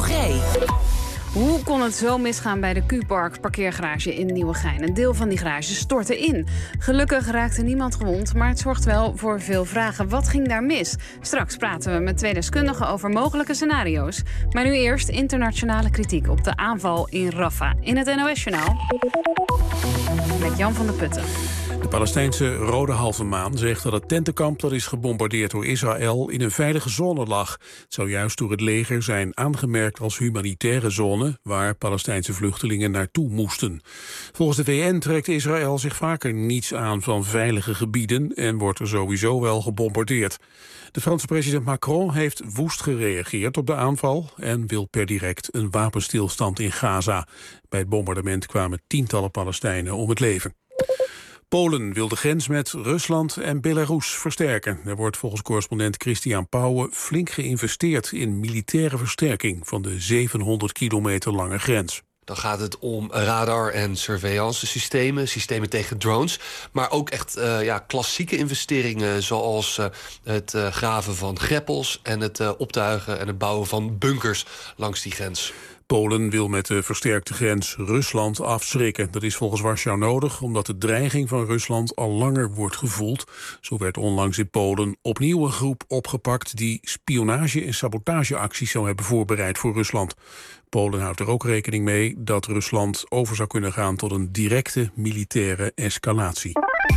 Drogree. Hoe kon het zo misgaan bij de Q-Park parkeergarage in Nieuwegein? Een deel van die garage stortte in. Gelukkig raakte niemand gewond, maar het zorgt wel voor veel vragen. Wat ging daar mis? Straks praten we met 2 deskundigen over mogelijke scenario's. Maar nu eerst internationale kritiek op de aanval in Rafah. In het NOS-journaal met Jan van der Putten. De Palestijnse Rode Halve Maan zegt dat het tentenkamp dat is gebombardeerd door Israël in een veilige zone lag. Het zou juist door het leger zijn aangemerkt als humanitaire zone waar Palestijnse vluchtelingen naartoe moesten. Volgens de VN trekt Israël zich vaker niets aan van veilige gebieden en wordt er sowieso wel gebombardeerd. De Franse president Macron heeft woest gereageerd op de aanval en wil per direct een wapenstilstand in Gaza. Bij het bombardement kwamen tientallen Palestijnen om het leven. Polen wil de grens met Rusland en Belarus versterken. Er wordt volgens correspondent Christian Pauwen flink geïnvesteerd in militaire versterking van de 700 kilometer lange grens. Dan gaat het om radar- en surveillance systemen tegen drones. Maar ook echt klassieke investeringen zoals het graven van greppels en het optuigen en het bouwen van bunkers langs die grens. Polen wil met de versterkte grens Rusland afschrikken. Dat is volgens Warschau nodig, omdat de dreiging van Rusland al langer wordt gevoeld. Zo werd onlangs in Polen opnieuw een groep opgepakt die spionage- en sabotageacties zou hebben voorbereid voor Rusland. Polen houdt er ook rekening mee dat Rusland over zou kunnen gaan tot een directe militaire escalatie.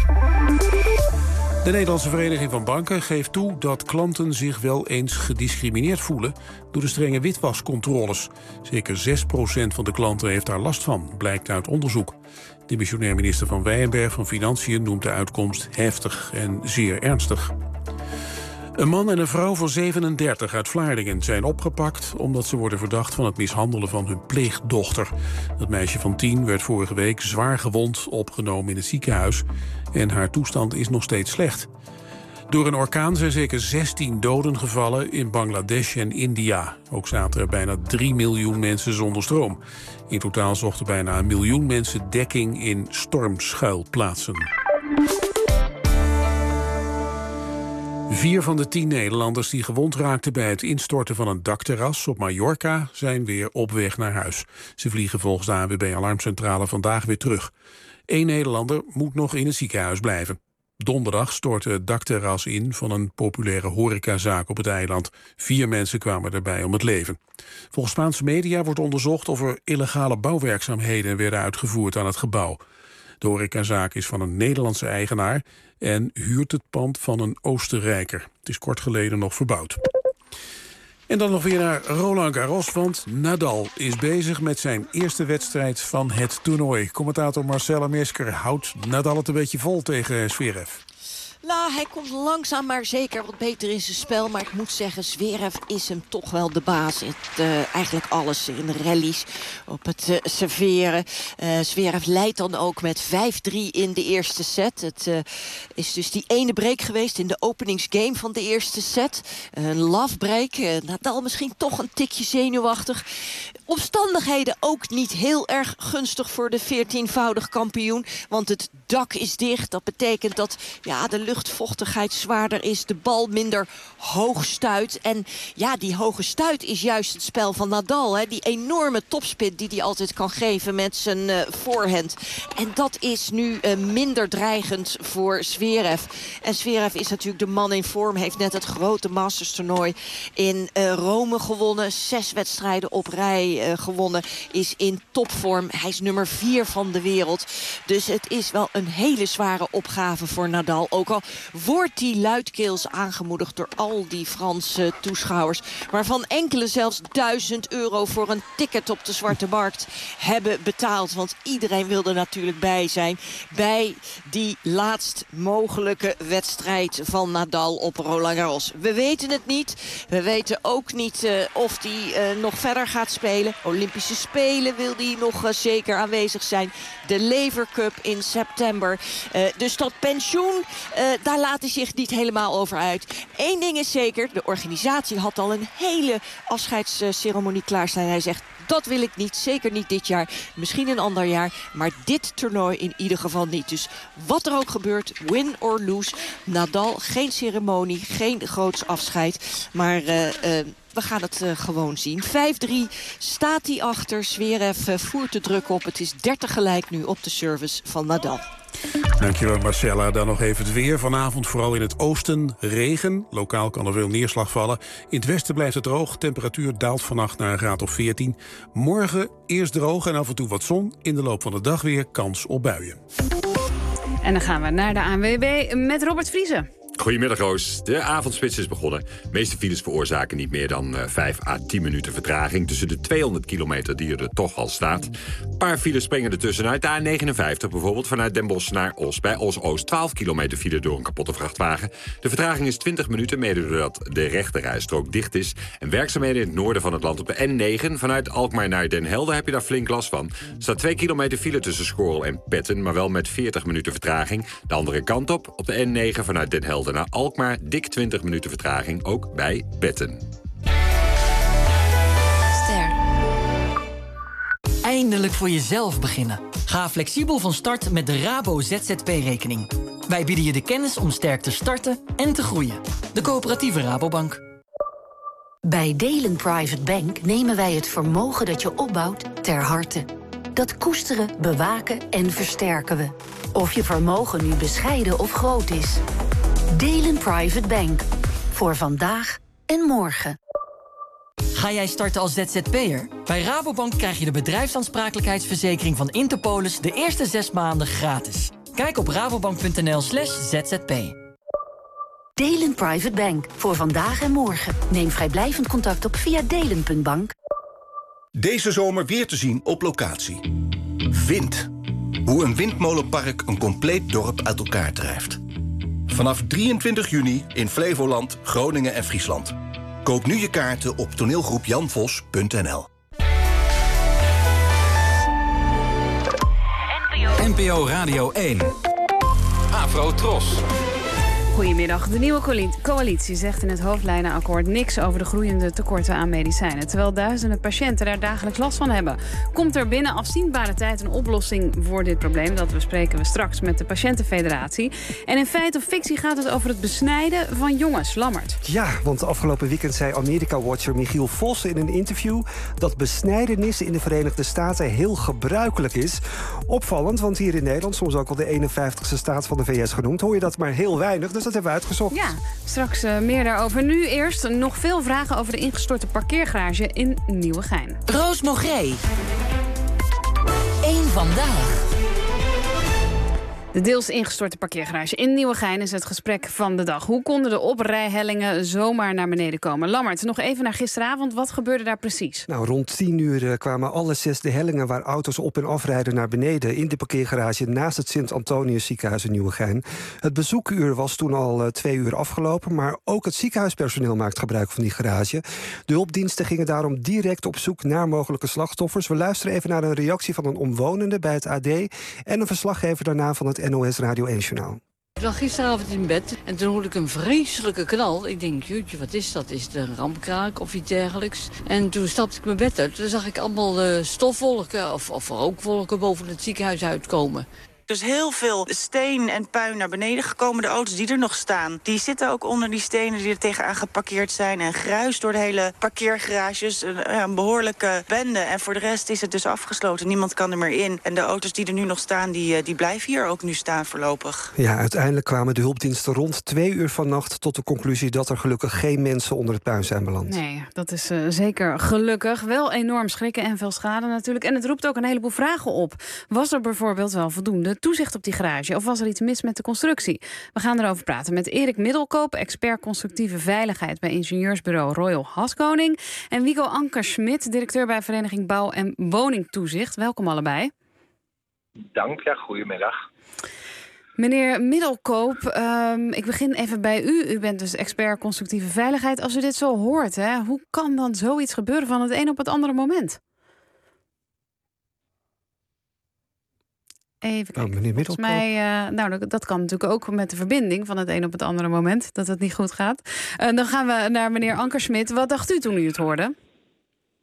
De Nederlandse Vereniging van Banken geeft toe dat klanten zich wel eens gediscrimineerd voelen door de strenge witwascontroles. Zeker 6% van de klanten heeft daar last van, blijkt uit onderzoek. Demissionair minister Van Wijnberg van Financiën noemt de uitkomst heftig en zeer ernstig. Een man en een vrouw van 37 uit Vlaardingen zijn opgepakt omdat ze worden verdacht van het mishandelen van hun pleegdochter. Dat meisje van 10 werd vorige week zwaar gewond opgenomen in het ziekenhuis en haar toestand is nog steeds slecht. Door een orkaan zijn zeker 16 doden gevallen in Bangladesh en India. Ook zaten er bijna 3 miljoen mensen zonder stroom. In totaal zochten bijna 1 miljoen mensen dekking in stormschuilplaatsen. 4 van de 10 Nederlanders die gewond raakten bij het instorten van een dakterras op Mallorca zijn weer op weg naar huis. Ze vliegen volgens de ANWB Alarmcentrale vandaag weer terug. 1 Nederlander moet nog in het ziekenhuis blijven. Donderdag stortte het dakterras in van een populaire horecazaak op het eiland. 4 mensen kwamen daarbij om het leven. Volgens Spaanse media wordt onderzocht of er illegale bouwwerkzaamheden werden uitgevoerd aan het gebouw. De horecazaak is van een Nederlandse eigenaar en huurt het pand van een Oostenrijker. Het is kort geleden nog verbouwd. En dan nog weer naar Roland Garros, want Nadal is bezig met zijn eerste wedstrijd van het toernooi. Commentator Marcella Mesker houdt Nadal het een beetje vol tegen Zverev. Nou, hij komt langzaam maar zeker wat beter in zijn spel. Maar ik moet zeggen, Zverev is hem toch wel de baas. Eigenlijk alles in de rallies, op het serveren. Zverev leidt dan ook met 5-3 in de eerste set. Het is dus die ene break geweest in de openingsgame van de eerste set. Een love break. Nadal misschien toch een tikje zenuwachtig. Omstandigheden ook niet heel erg gunstig voor de 14-voudig kampioen. Want het dak is dicht. Dat betekent dat de luchtvochtigheid zwaarder is. De bal minder hoog stuit. En die hoge stuit is juist het spel van Nadal. Hè? Die enorme topspin die hij altijd kan geven met zijn voorhand. En dat is nu minder dreigend voor Zverev. En Zverev is natuurlijk de man in vorm. Heeft net het grote Masters toernooi in Rome gewonnen. 6 wedstrijden op rij gewonnen. Is in topvorm. Hij is nummer 4 van de wereld. Dus het is wel een hele zware opgave voor Nadal. Ook al wordt hij luidkeels aangemoedigd door al die Franse toeschouwers. Waarvan enkele zelfs €1000 voor een ticket op de zwarte markt hebben betaald. Want iedereen wil er natuurlijk bij zijn. Bij die laatst mogelijke wedstrijd van Nadal op Roland Garros. We weten het niet. We weten ook niet of hij nog verder gaat spelen. Olympische Spelen wil hij nog zeker aanwezig zijn. De Lever Cup in september. Dus dat pensioen, daar laat hij zich niet helemaal over uit. Eén ding is zeker, de organisatie had al een hele afscheidsceremonie klaarstaan. Hij zegt, Dat wil ik niet, zeker niet dit jaar. Misschien een ander jaar, maar dit toernooi in ieder geval niet. Dus wat er ook gebeurt, win or lose. Nadal, geen ceremonie, geen groots afscheid. Maar we gaan het gewoon zien. 5-3 staat hij achter. Zverev voert de druk op. Het is 30 gelijk nu op de service van Nadal. Dankjewel Marcella. Dan nog even het weer. Vanavond vooral in het oosten regen. Lokaal kan er veel neerslag vallen. In het westen blijft het droog. Temperatuur daalt vannacht naar een graad of 14. Morgen eerst droog en af en toe wat zon. In de loop van de dag weer kans op buien. En dan gaan we naar de ANWB met Robert Vriezen. Goedemiddag, Roos. De avondspits is begonnen. De meeste files veroorzaken niet meer dan 5 à 10 minuten vertraging... tussen de 200 kilometer die er toch al staat. Een paar files springen er tussenuit. De A59 bijvoorbeeld, vanuit Den Bosch naar Os. Bij Os-Oost 12 kilometer file door een kapotte vrachtwagen. De vertraging is 20 minuten, mede doordat de rechterrijstrook dicht is. En werkzaamheden in het noorden van het land op de N9... vanuit Alkmaar naar Den Helder heb je daar flink last van. Er staat 2 kilometer file tussen Schorrel en Petten... maar wel met 40 minuten vertraging. De andere kant op de N9 vanuit Den Helder naar Alkmaar, dik 20 minuten vertraging, ook bij Petten. Ster. Eindelijk voor jezelf beginnen. Ga flexibel van start met de Rabo ZZP-rekening. Wij bieden je de kennis om sterk te starten en te groeien. De coöperatieve Rabobank. Bij Delen Private Bank nemen wij het vermogen dat je opbouwt ter harte. Dat koesteren, bewaken en versterken we. Of je vermogen nu bescheiden of groot is. Delen Private Bank. Voor vandaag en morgen. Ga jij starten als ZZP'er? Bij Rabobank krijg je de bedrijfsaansprakelijkheidsverzekering van Interpolis... de eerste 6 maanden gratis. Kijk op rabobank.nl/zzp. Delen Private Bank. Voor vandaag en morgen. Neem vrijblijvend contact op via delen.bank. Deze zomer weer te zien op locatie. Wind. Hoe een windmolenpark een compleet dorp uit elkaar drijft. Vanaf 23 juni in Flevoland, Groningen en Friesland. Koop nu je kaarten op toneelgroepjanvos.nl. NPO Radio 1. Afro Tros. Goedemiddag. De nieuwe coalitie zegt in het hoofdlijnenakkoord niks over de groeiende tekorten aan medicijnen. Terwijl duizenden patiënten daar dagelijks last van hebben. Komt er binnen afzienbare tijd een oplossing voor dit probleem? Dat bespreken we straks met de Patiëntenfederatie. En in feit of fictie gaat het over het besnijden van jongens. Lammert. Ja, want afgelopen weekend zei Amerika-watcher Michiel Vos in een interview dat besnijdenis in de Verenigde Staten heel gebruikelijk is. Opvallend, want hier in Nederland, soms ook wel de 51ste staat van de VS genoemd, hoor je dat maar heel weinig. Dus dat hebben we uitgezocht. Ja, straks meer daarover. Nu eerst nog veel vragen over de ingestorte parkeergarage in Nieuwegein. Roos Mogré. 1 vandaag. De deels ingestorte parkeergarage in Nieuwegein is het gesprek van de dag. Hoe konden de oprijhellingen zomaar naar beneden komen? Lammert, nog even naar gisteravond. Wat gebeurde daar precies? Nou, rond 10 uur kwamen alle 6 de hellingen waar auto's op en afrijden naar beneden in de parkeergarage naast het Sint-Antonius ziekenhuis in Nieuwegein. Het bezoekuur was toen al 2 uur afgelopen, maar ook het ziekenhuispersoneel maakt gebruik van die garage. De hulpdiensten gingen daarom direct op zoek naar mogelijke slachtoffers. We luisteren even naar een reactie van een omwonende bij het AD en een verslaggever daarna van het NOS Radio 1-journaal. Ik lag gisteravond in bed en toen hoorde ik een vreselijke knal. Ik denk, jeetje, wat is dat? Is het een rampkraak of iets dergelijks? En toen stapte ik mijn bed uit. Toen zag ik allemaal stofwolken of rookwolken boven het ziekenhuis uitkomen. Dus heel veel steen en puin naar beneden gekomen. De auto's die er nog staan, die zitten ook onder die stenen die er tegenaan geparkeerd zijn. En gruis door de hele parkeergarages. Een behoorlijke bende. En voor de rest is het dus afgesloten. Niemand kan er meer in. En de auto's die er nu nog staan, die blijven hier ook nu staan voorlopig. Ja, uiteindelijk kwamen de hulpdiensten rond 2 uur vannacht tot de conclusie dat er gelukkig geen mensen onder het puin zijn beland. Nee, dat is zeker gelukkig. Wel enorm schrikken en veel schade natuurlijk. En het roept ook een heleboel vragen op. Was er bijvoorbeeld wel voldoende toezicht op die garage? Of was er iets mis met de constructie? We gaan erover praten met Erik Middelkoop, expert constructieve veiligheid bij ingenieursbureau Royal Haskoning. En Wico Anker-Schmid, directeur bij Vereniging Bouw en Woningtoezicht. Welkom allebei. Dank, ja, goedemiddag. Meneer Middelkoop, ik begin even bij u. U bent dus expert constructieve veiligheid. Als u dit zo hoort, hè, hoe kan dan zoiets gebeuren van het een op het andere moment? Even kijken. Meneer Middelkoop. Volgens mij, dat kan natuurlijk ook met de verbinding van het een op het andere moment, dat het niet goed gaat. Dan gaan we naar meneer Anker-Schmid. Wat dacht u toen u het hoorde?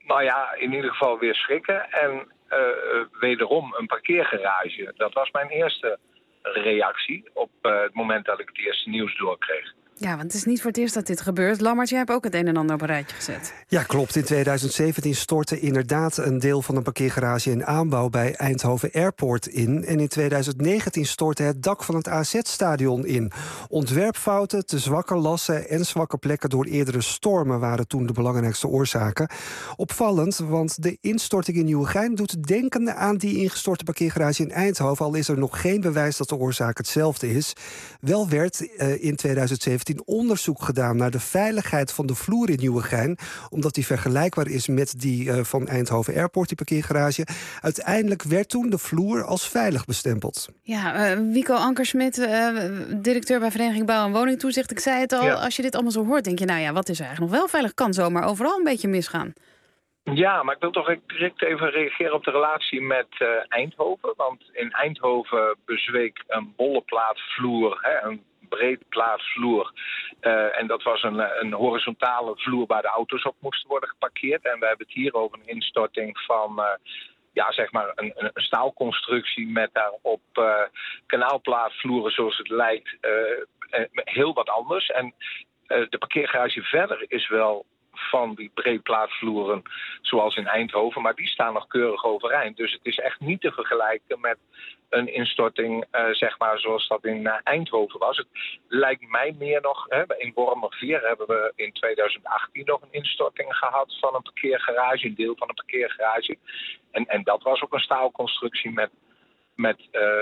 Nou ja, in ieder geval weer schrikken. En wederom een parkeergarage. Dat was mijn eerste reactie op het moment dat ik het eerste nieuws doorkreeg. Ja, want het is niet voor het eerst dat dit gebeurt. Lammert, jij hebt ook het een en ander op een rijtje gezet. Ja, klopt. In 2017 stortte inderdaad een deel van een parkeergarage in aanbouw bij Eindhoven Airport in. En in 2019 stortte het dak van het AZ-stadion in. Ontwerpfouten, te zwakke lassen en zwakke plekken door eerdere stormen waren toen de belangrijkste oorzaken. Opvallend, want de instorting in Nieuwegein doet denken aan die ingestorte parkeergarage in Eindhoven, al is er nog geen bewijs dat de oorzaak hetzelfde is. Wel werd in 2017 onderzoek gedaan naar de veiligheid van de vloer in Nieuwegein, omdat die vergelijkbaar is met die van Eindhoven Airport, die parkeergarage. Uiteindelijk werd toen de vloer als veilig bestempeld. Ja, Wico Ankersmit, directeur bij Vereniging Bouw en Woningtoezicht. Ik zei het al, als je dit allemaal zo hoort, denk je, nou ja, wat is er eigenlijk nog wel veilig? Kan zomaar overal een beetje misgaan. Ja, maar ik wil toch direct even reageren op de relatie met Eindhoven. Want in Eindhoven bezweek een bolle plaatvloer, een breedplaatvloer. En dat was een horizontale vloer waar de auto's op moesten worden geparkeerd. En we hebben het hier over een instorting van zeg maar een staalconstructie met daarop kanaalplaatvloeren zoals het lijkt. Heel wat anders. En de parkeergarage verder is wel van die breedplaatvloeren zoals in Eindhoven, maar die staan nog keurig overeind. Dus het is echt niet te vergelijken met een instorting, zeg maar, zoals dat in Eindhoven was. Het lijkt mij meer nog, in Wormerveer hebben we in 2018 nog een instorting gehad van een parkeergarage, een deel van een parkeergarage. En dat was ook een staalconstructie met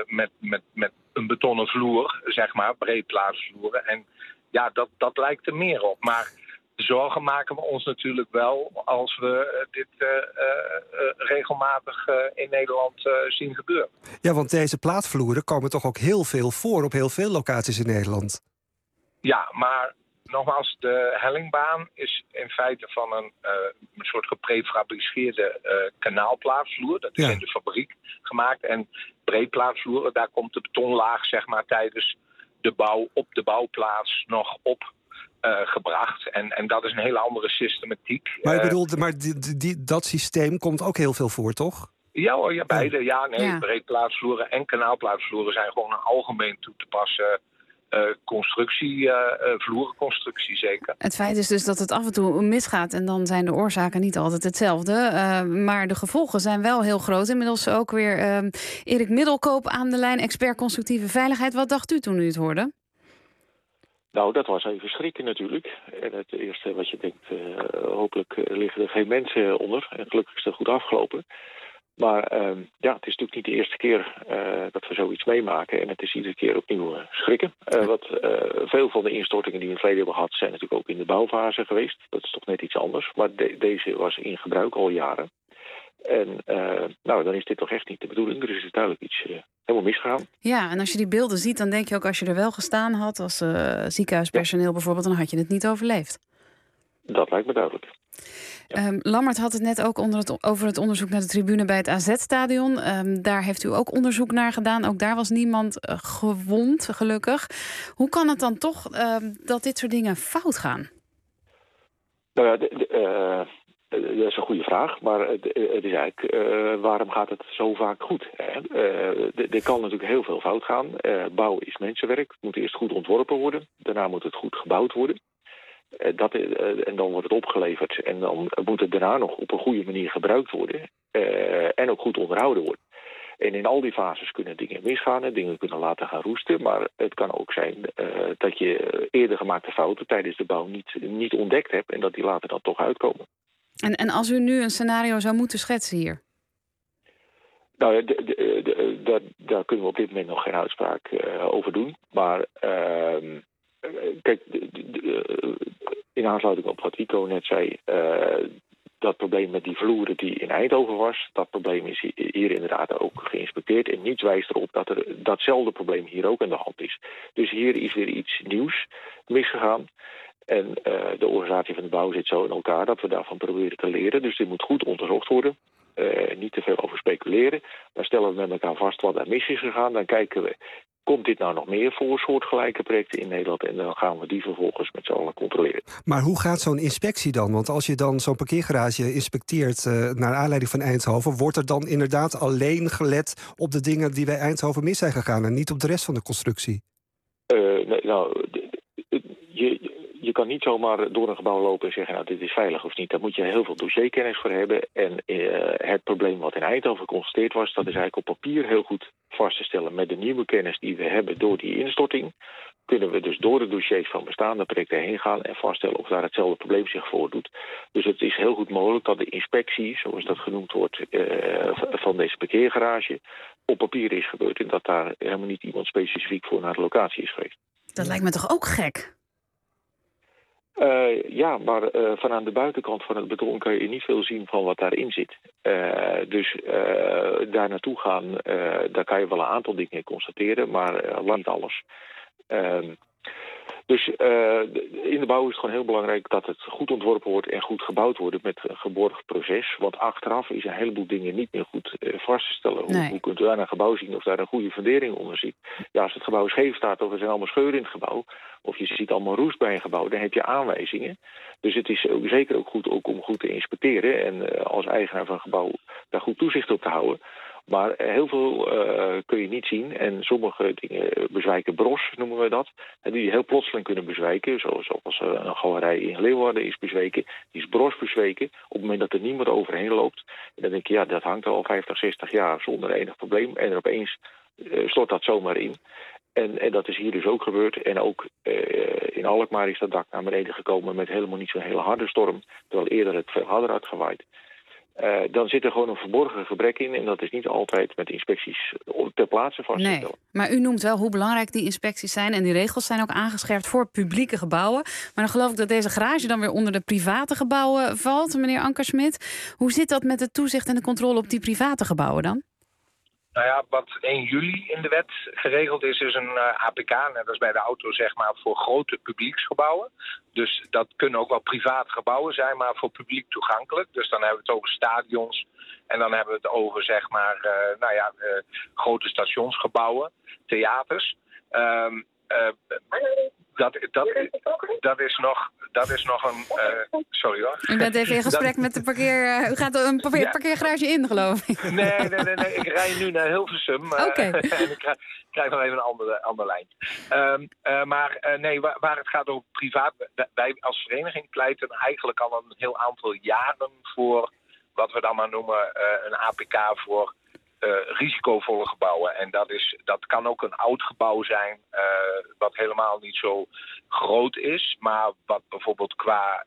een betonnen vloer, zeg maar, breedplaatvloeren. En ja, dat lijkt er meer op. Maar zorgen maken we ons natuurlijk wel als we dit regelmatig in Nederland zien gebeuren. Ja, want deze plaatvloeren komen toch ook heel veel voor op heel veel locaties in Nederland. Ja, maar nogmaals, de hellingbaan is in feite van een soort geprefabriceerde kanaalplaatvloer. Dat is in de fabriek gemaakt. En breedplaatvloeren, daar komt de betonlaag, zeg maar, tijdens de bouw op de bouwplaats nog op gebracht. En dat is een hele andere systematiek. Maar ik bedoel, dat systeem komt ook heel veel voor, toch? Ja hoor, ja, beide. Ja, nee, breedplaatvloeren en kanaalplaatvloeren zijn gewoon een algemeen toe te passen vloerenconstructie zeker. Het feit is dus dat het af en toe misgaat en dan zijn de oorzaken niet altijd hetzelfde. Maar de gevolgen zijn wel heel groot. Inmiddels ook weer Erik Middelkoop aan de lijn, expert constructieve veiligheid. Wat dacht u toen u het hoorde? Nou, dat was even schrikken natuurlijk. En het eerste wat je denkt, hopelijk liggen er geen mensen onder. En gelukkig is het goed afgelopen. Maar het is natuurlijk niet de eerste keer dat we zoiets meemaken. En het is iedere keer opnieuw schrikken. Veel van de instortingen die we in het verleden hebben gehad zijn natuurlijk ook in de bouwfase geweest. Dat is toch net iets anders. Maar deze was in gebruik al jaren. En dan is dit toch echt niet de bedoeling. Er is duidelijk iets helemaal misgegaan. Ja, en als je die beelden ziet, dan denk je ook als je er wel gestaan had als ziekenhuispersoneel bijvoorbeeld, dan had je het niet overleefd. Dat lijkt me duidelijk. Ja. Lammert had het net ook over het onderzoek naar de tribune bij het AZ-stadion. Daar heeft u ook onderzoek naar gedaan. Ook daar was niemand gewond, gelukkig. Hoe kan het dan toch dat dit soort dingen fout gaan? Nou ja, dat is een goede vraag. Maar het is eigenlijk, waarom gaat het zo vaak goed? Er kan natuurlijk heel veel fout gaan. Bouwen is mensenwerk. Het moet eerst goed ontworpen worden. Daarna moet het goed gebouwd worden. En dan wordt het opgeleverd en dan moet het daarna nog op een goede manier gebruikt worden en ook goed onderhouden worden. En in al die fases kunnen dingen misgaan en dingen kunnen laten gaan roesten, maar het kan ook zijn dat je eerder gemaakte fouten tijdens de bouw niet ontdekt hebt en dat die later dan toch uitkomen. En als u nu een scenario zou moeten schetsen hier? Nou, daar kunnen we op dit moment nog geen uitspraak over doen, maar kijk, in aansluiting op wat Wico net zei, dat probleem met die vloeren die in Eindhoven was, dat probleem is hier inderdaad ook geïnspecteerd. En niets wijst erop dat er datzelfde probleem hier ook aan de hand is. Dus hier is weer iets nieuws misgegaan. En de organisatie van de bouw zit zo in elkaar dat we daarvan proberen te leren. Dus dit moet goed onderzocht worden. Niet te veel over speculeren. Maar stellen we met elkaar vast wat er mis is gegaan, dan kijken we komt dit nou nog meer voor soortgelijke projecten in Nederland? En dan gaan we die vervolgens met z'n allen controleren. Maar hoe gaat zo'n inspectie dan? Want als je dan zo'n parkeergarage inspecteert naar aanleiding van Eindhoven, wordt er dan inderdaad alleen gelet op de dingen die bij Eindhoven mis zijn gegaan en niet op de rest van de constructie? Nee, nou, je kan niet zomaar door een gebouw lopen en zeggen, nou, dit is veilig of niet. Daar moet je heel veel dossierkennis voor hebben. En het probleem wat in Eindhoven geconstateerd was, dat is eigenlijk op papier heel goed vast te stellen. Met de nieuwe kennis die we hebben door die instorting, kunnen we dus door de dossiers van bestaande projecten heen gaan en vaststellen of daar hetzelfde probleem zich voordoet. Dus het is heel goed mogelijk dat de inspectie, zoals dat genoemd wordt, van deze parkeergarage op papier is gebeurd en dat daar helemaal niet iemand specifiek voor naar de locatie is geweest. Dat lijkt me toch ook gek? Ja, maar van aan de buitenkant van het beton kan je niet veel zien van wat daarin zit. Dus daar naartoe gaan, daar kan je wel een aantal dingen constateren, maar lang niet alles. Dus in de bouw is het gewoon heel belangrijk dat het goed ontworpen wordt en goed gebouwd wordt met een geborgd proces. Want achteraf is een heleboel dingen niet meer goed vast te stellen. Nee. Hoe kunt u daar een gebouw zien of daar een goede fundering onder zit? Ja, als het gebouw scheef staat of er zijn allemaal scheuren in het gebouw, of je ziet allemaal roest bij een gebouw, dan heb je aanwijzingen. Dus het is ook zeker ook goed om goed te inspecteren en als eigenaar van een gebouw daar goed toezicht op te houden. Maar heel veel kun je niet zien. En sommige dingen bezwijken bros, noemen we dat. En die heel plotseling kunnen bezwijken. Zoals een galerij in Leeuwarden is bezweken. Die is bros bezweken op het moment dat er niemand overheen loopt. En dan denk je, ja, dat hangt al 50, 60 jaar zonder enig probleem. En opeens stort dat zomaar in. En dat is hier dus ook gebeurd. En ook in Alkmaar is dat dak naar beneden gekomen met helemaal niet zo'n hele harde storm. Terwijl eerder het veel harder had gewaaid. Dan zit er gewoon een verborgen gebrek in. En dat is niet altijd met inspecties ter plaatse vast te stellen. Nee, maar u noemt wel hoe belangrijk die inspecties zijn. En die regels zijn ook aangescherpt voor publieke gebouwen. Maar dan geloof ik dat deze garage dan weer onder de private gebouwen valt. Meneer Ankersmit, hoe zit dat met de toezicht en de controle op die private gebouwen dan? Nou ja, wat 1 juli in de wet geregeld is een APK. Net als bij de auto, zeg maar, voor grote publieksgebouwen. Dus dat kunnen ook wel private gebouwen zijn, maar voor publiek toegankelijk. Dus dan hebben we het over stadions. En dan hebben we het over, zeg maar, grote stationsgebouwen, theaters. Dat is nog een... sorry hoor. U bent even in gesprek met de u gaat een parkeergarage in, geloof ik. Nee. Ik rij nu naar Hilversum. Okay. En ik krijg nog even een ander lijn. Waar het gaat over privaat... Wij als vereniging pleiten eigenlijk al een heel aantal jaren voor wat we dan maar noemen een APK voor risicovolle gebouwen. En dat kan ook een oud gebouw zijn, wat helemaal niet zo groot is, maar wat bijvoorbeeld qua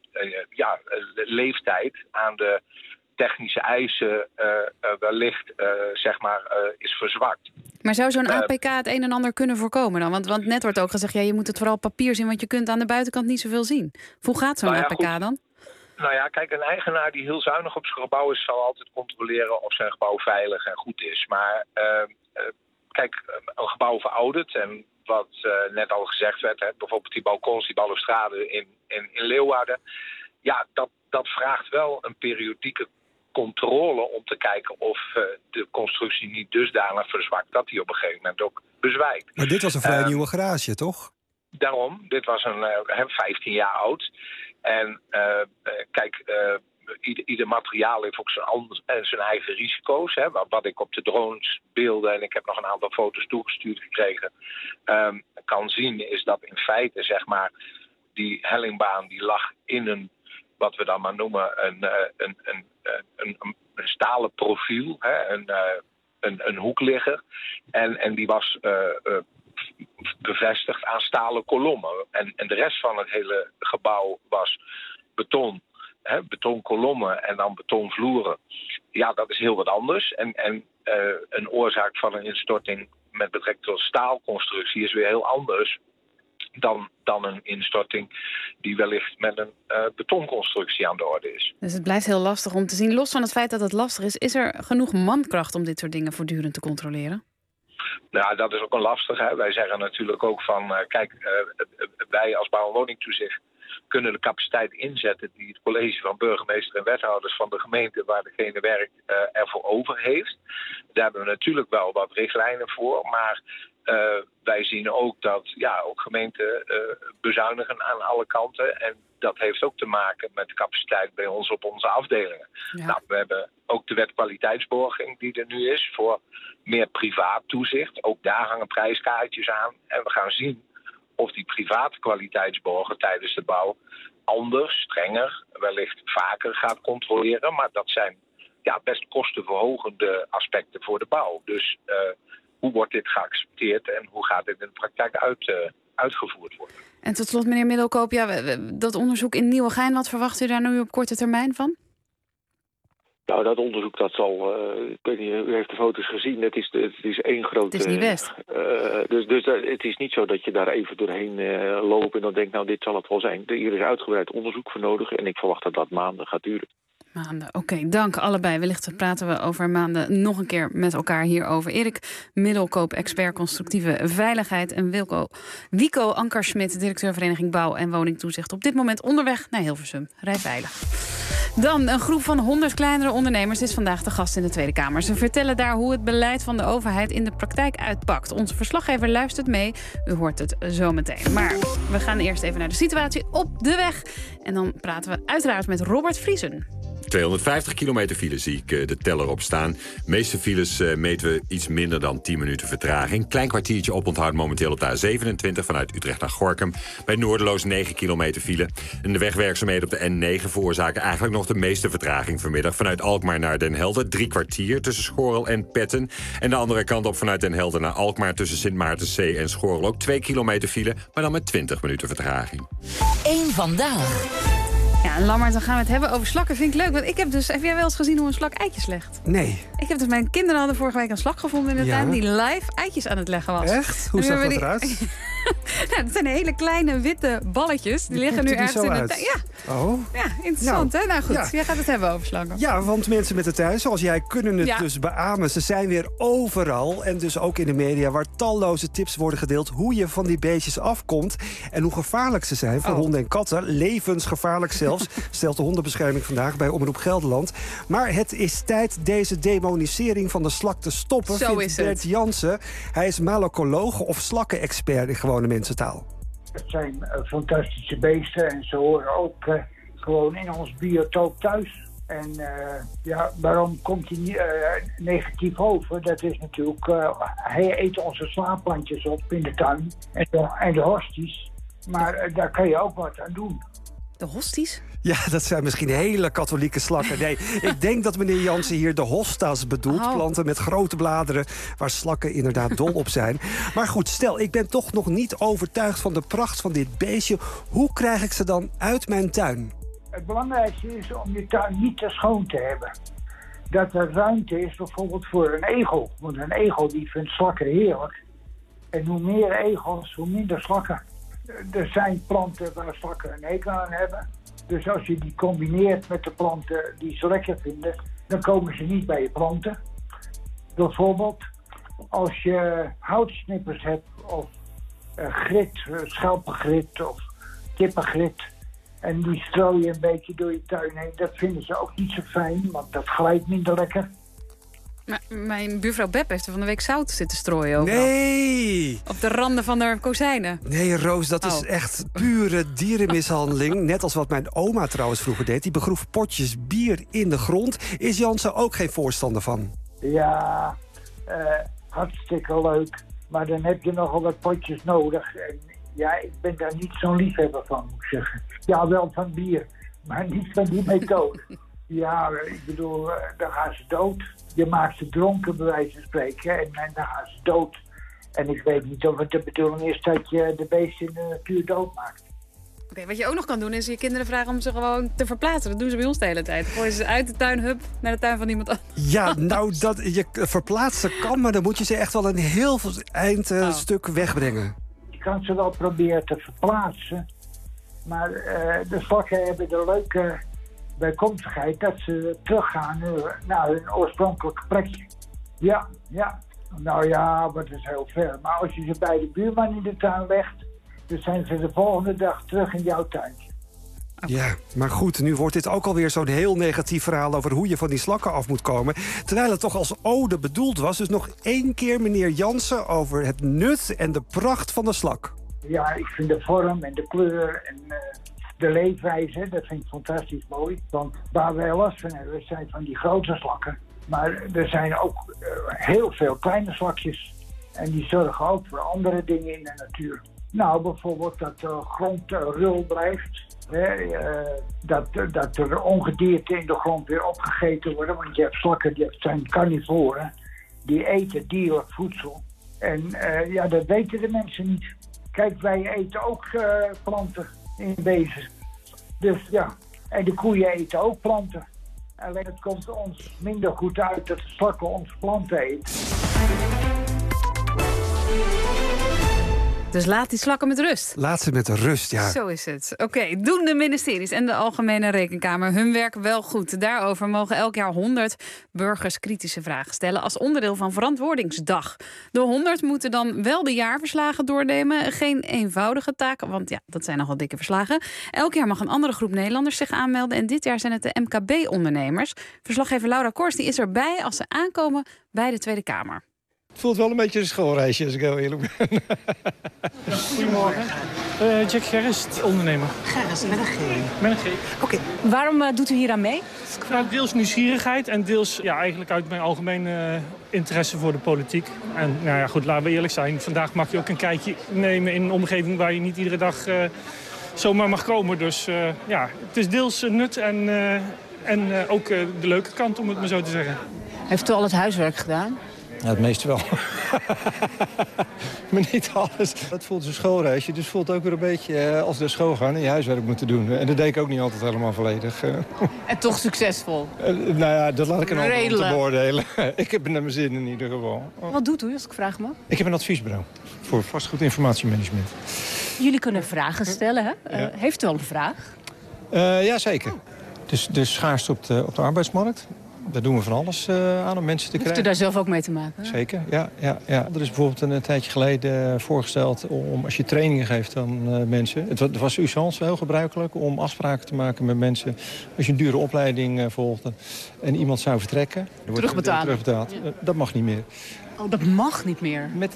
leeftijd aan de technische eisen wellicht is verzwakt. Maar zou zo'n APK het een en ander kunnen voorkomen dan? Want net wordt ook gezegd, je moet het vooral op papier zien, want je kunt aan de buitenkant niet zoveel zien. Hoe gaat zo'n APK goed dan? Nou ja, kijk, een eigenaar die heel zuinig op zijn gebouw is, zal altijd controleren of zijn gebouw veilig en goed is. Maar kijk, een gebouw veroudert en wat net al gezegd werd, bijvoorbeeld die balkons, die balustrade in Leeuwarden. Ja, dat vraagt wel een periodieke controle om te kijken of de constructie niet dusdanig verzwakt dat die op een gegeven moment ook bezwijkt. Maar dit was een vrij nieuwe garage, toch? Daarom, dit was een 15 jaar oud. En ieder materiaal heeft ook zijn eigen risico's. Hè. Wat ik op de drones beelden, en ik heb nog een aantal foto's toegestuurd gekregen, kan zien is dat in feite, zeg maar, die hellingbaan die lag in een, wat we dan maar noemen, een stalen profiel, hè, een hoekligger. En die was bevestigd aan stalen kolommen. En de rest van het hele gebouw was beton. Betonkolommen en dan betonvloeren. Ja, dat is heel wat anders. En een oorzaak van een instorting met betrekking tot staalconstructie is weer heel anders dan een instorting die wellicht met een betonconstructie aan de orde is. Dus het blijft heel lastig om te zien. Los van het feit dat het lastig is er genoeg mankracht om dit soort dingen voortdurend te controleren? Nou, dat is ook een lastig. Hè. Wij zeggen natuurlijk ook van, wij als bouw- en woningtoezicht kunnen de capaciteit inzetten die het college van burgemeester en wethouders van de gemeente waar degene werkt ervoor over heeft. Daar hebben we natuurlijk wel wat richtlijnen voor, maar Wij zien ook dat ook gemeenten bezuinigen aan alle kanten. En dat heeft ook te maken met de capaciteit bij ons op onze afdelingen. Ja. Nou, we hebben ook de wet kwaliteitsborging die er nu is voor meer privaat toezicht. Ook daar hangen prijskaartjes aan. En we gaan zien of die private kwaliteitsborger tijdens de bouw anders, strenger, wellicht vaker gaat controleren. Maar dat zijn best kostenverhogende aspecten voor de bouw. Dus hoe wordt dit geaccepteerd en hoe gaat dit in de praktijk uitgevoerd worden? En tot slot, meneer Middelkoop, dat onderzoek in Nieuwegein, wat verwacht u daar nu op korte termijn van? Nou, dat onderzoek, dat zal... ik weet niet, u heeft de foto's gezien. Het is één grote... Het is niet best. Dus het is niet zo dat je daar even doorheen loopt en dan denkt, nou, dit zal het wel zijn. Hier is uitgebreid onderzoek voor nodig en ik verwacht dat maanden gaat duren. Maanden, oké, dank allebei. Wellicht praten we over maanden nog een keer met elkaar hierover. Erik Middelkoop, expert constructieve veiligheid, en Wico Ankerschmidt, directeur Vereniging Bouw en Woningtoezicht. Op dit moment onderweg naar Hilversum. Rij veilig. Dan een groep van 100 kleinere ondernemers is vandaag de gast in de Tweede Kamer. Ze vertellen daar hoe het beleid van de overheid in de praktijk uitpakt. Onze verslaggever luistert mee. U hoort het zo meteen. Maar we gaan eerst even naar de situatie op de weg. En dan praten we uiteraard met Robert Vriesen. 250 kilometer file zie ik de teller op staan. De meeste files meten we iets minder dan 10 minuten vertraging. Klein kwartiertje oponthoud momenteel op de A27 vanuit Utrecht naar Gorinchem. Bij Noorderloos 9 kilometer file. En de wegwerkzaamheden op de N9 veroorzaken eigenlijk nog de meeste vertraging vanmiddag. Vanuit Alkmaar naar Den Helder 3 kwartier tussen Schorrel en Petten. En de andere kant op vanuit Den Helder naar Alkmaar tussen Sint Maartenzee en Schorrel ook 2 kilometer file, maar dan met 20 minuten vertraging. Eén vandaag. Ja, Lammert, dan gaan we het hebben over slakken. Vind ik leuk, want ik heb heb jij wel eens gezien hoe een slak eitjes legt? Nee. Ik heb mijn kinderen hadden vorige week een slak gevonden in de tuin die live eitjes aan het leggen was. Echt? Hoe zag dat eruit? Nou, dat zijn hele kleine witte balletjes. Die liggen nu ergens in de tuin. Ja. Oh. Ja, interessant hè? Nou goed, jij gaat het hebben over slakken. Ja, want mensen met de tuin, zoals jij, kunnen het dus beamen. Ze zijn weer overal en dus ook in de media, waar talloze tips worden gedeeld hoe je van die beestjes afkomt en hoe gevaarlijk ze zijn voor honden en katten. Levensgevaarlijk zelfs, stelt de hondenbescherming vandaag bij Omroep Gelderland. Maar het is tijd deze demonisering van de slak te stoppen, vindt Bert Jansen. Hij is malacoloog of slakkenexpert in gewone mensentaal. Het zijn fantastische beesten en ze horen ook gewoon in ons biotoop thuis. En waarom komt hij negatief over? Dat is natuurlijk, hij eet onze slaapplantjes op in de tuin en de hosties. Maar daar kan je ook wat aan doen. De hosties? Ja, dat zijn misschien hele katholieke slakken. Nee, ik denk dat meneer Jansen hier de hosta's bedoelt. Planten met grote bladeren waar slakken inderdaad dol op zijn. Maar goed, stel, ik ben toch nog niet overtuigd van de pracht van dit beestje. Hoe krijg ik ze dan uit mijn tuin? Het belangrijkste is om je tuin niet te schoon te hebben. Dat er ruimte is bijvoorbeeld voor een egel. Want een egel die vindt slakken heerlijk. En hoe meer egels, hoe minder slakken. Er zijn planten waar slakken een hekel aan hebben. Dus als je die combineert met de planten die ze lekker vinden, dan komen ze niet bij je planten. Bijvoorbeeld als je houtsnippers hebt of grit, schelpengrit of kippengrit. En die strooi je een beetje door je tuin heen. Dat vinden ze ook niet zo fijn, want dat glijdt minder lekker. Maar mijn buurvrouw Beb heeft er van de week zout zitten strooien overal. Nee! Op de randen van de kozijnen. Nee, Roos, dat is echt pure dierenmishandeling. Net als wat mijn oma trouwens vroeger deed. Die begroef potjes bier in de grond. Is Jansen ook geen voorstander van? Ja, hartstikke leuk. Maar dan heb je nogal wat potjes nodig. En ja, ik ben daar niet zo'n liefhebber van, moet ik zeggen. Ja, wel van bier, maar niet van die methode. Ja, ik bedoel, dan gaan ze dood. Je maakt ze dronken, bij wijze van spreken, en dan gaan ze dood. En ik weet niet of het de bedoeling is dat je de beesten in de natuur doodmaakt. Oké, wat je ook nog kan doen, is je kinderen vragen om ze gewoon te verplaatsen. Dat doen ze bij ons de hele tijd. Dan gooien ze uit de tuin, hup, naar de tuin van iemand anders. Ja, nou, dat je verplaatsen kan, maar dan moet je ze echt wel een heel stuk wegbrengen. Je kan ze wel proberen te verplaatsen, maar de slakken hebben de leuke bijkomstigheid dat ze teruggaan naar hun oorspronkelijke plekje. Ja. Nou ja, maar dat is heel ver. Maar als je ze bij de buurman in de tuin legt, dan zijn ze de volgende dag terug in jouw tuintje. Ja, maar goed, nu wordt dit ook alweer zo'n heel negatief verhaal over hoe je van die slakken af moet komen. Terwijl het toch als ode bedoeld was. Dus nog 1 keer, meneer Jansen, over het nut en de pracht van de slak. Ja, ik vind de vorm en de kleur en de leefwijze, dat vind ik fantastisch mooi. Want waar wij last van hebben, zijn van die grote slakken. Maar er zijn ook heel veel kleine slakjes. En die zorgen ook voor andere dingen in de natuur. Nou, bijvoorbeeld dat de grond rul blijft. Dat er ongedierte in de grond weer opgegeten worden. Want je hebt slakken, die zijn carnivoren. Die eten dierlijk voedsel. En dat weten de mensen niet. Kijk, wij eten ook planten in wezen. Dus ja, en de koeien eten ook planten. Alleen het komt ons minder goed uit dat de slakken ons planten eten. Dus laat die slakken met rust. Laat ze met rust, ja. Zo is het. Oké, doen de ministeries en de Algemene Rekenkamer hun werk wel goed? Daarover mogen elk jaar 100 burgers kritische vragen stellen als onderdeel van Verantwoordingsdag. De 100 moeten dan wel de jaarverslagen doornemen. Geen eenvoudige taak, want ja, dat zijn nogal dikke verslagen. Elk jaar mag een andere groep Nederlanders zich aanmelden. En dit jaar zijn het de MKB-ondernemers. Verslaggever Laura Kors die is erbij als ze aankomen bij de Tweede Kamer. Het voelt wel een beetje een schoolreisje, als ik heel eerlijk ben. Goedemorgen. Jack Gerrist, ondernemer. Gerrist, met een G. Met een G. Oké, waarom doet u hier aan mee? Deels nieuwsgierigheid en deels eigenlijk uit mijn algemene interesse voor de politiek. En nou ja, goed, laten we eerlijk zijn. Vandaag mag je ook een kijkje nemen in een omgeving waar je niet iedere dag zomaar mag komen. Dus het is deels nut en ook de leuke kant, om het maar zo te zeggen. Heeft u al het huiswerk gedaan? Ja, het meeste wel. Maar niet alles. Het voelt als een schoolreisje, dus het voelt ook weer een beetje als naar school gaan en je huiswerk moeten doen. En dat deed ik ook niet altijd helemaal volledig. En toch succesvol? Nou ja, dat laat ik een ander om te beoordelen. Ik heb er naar mijn zin in ieder geval. Wat doet u, als ik vraag me? Ik heb een adviesbureau voor vastgoedinformatiemanagement. Jullie kunnen vragen stellen, hè? Ja. Heeft u al een vraag? Ja, zeker. Dus de schaarste op de arbeidsmarkt. Daar doen we van alles aan om mensen te krijgen. Heeft u daar zelf ook mee te maken? Zeker, ja. Er is bijvoorbeeld een tijdje geleden voorgesteld om, als je trainingen geeft aan mensen. Het was usance heel gebruikelijk om afspraken te maken met mensen. Als je een dure opleiding volgde en iemand zou vertrekken. Terugbetalen. Ja. Dat mag niet meer. Oh, dat mag niet meer? Met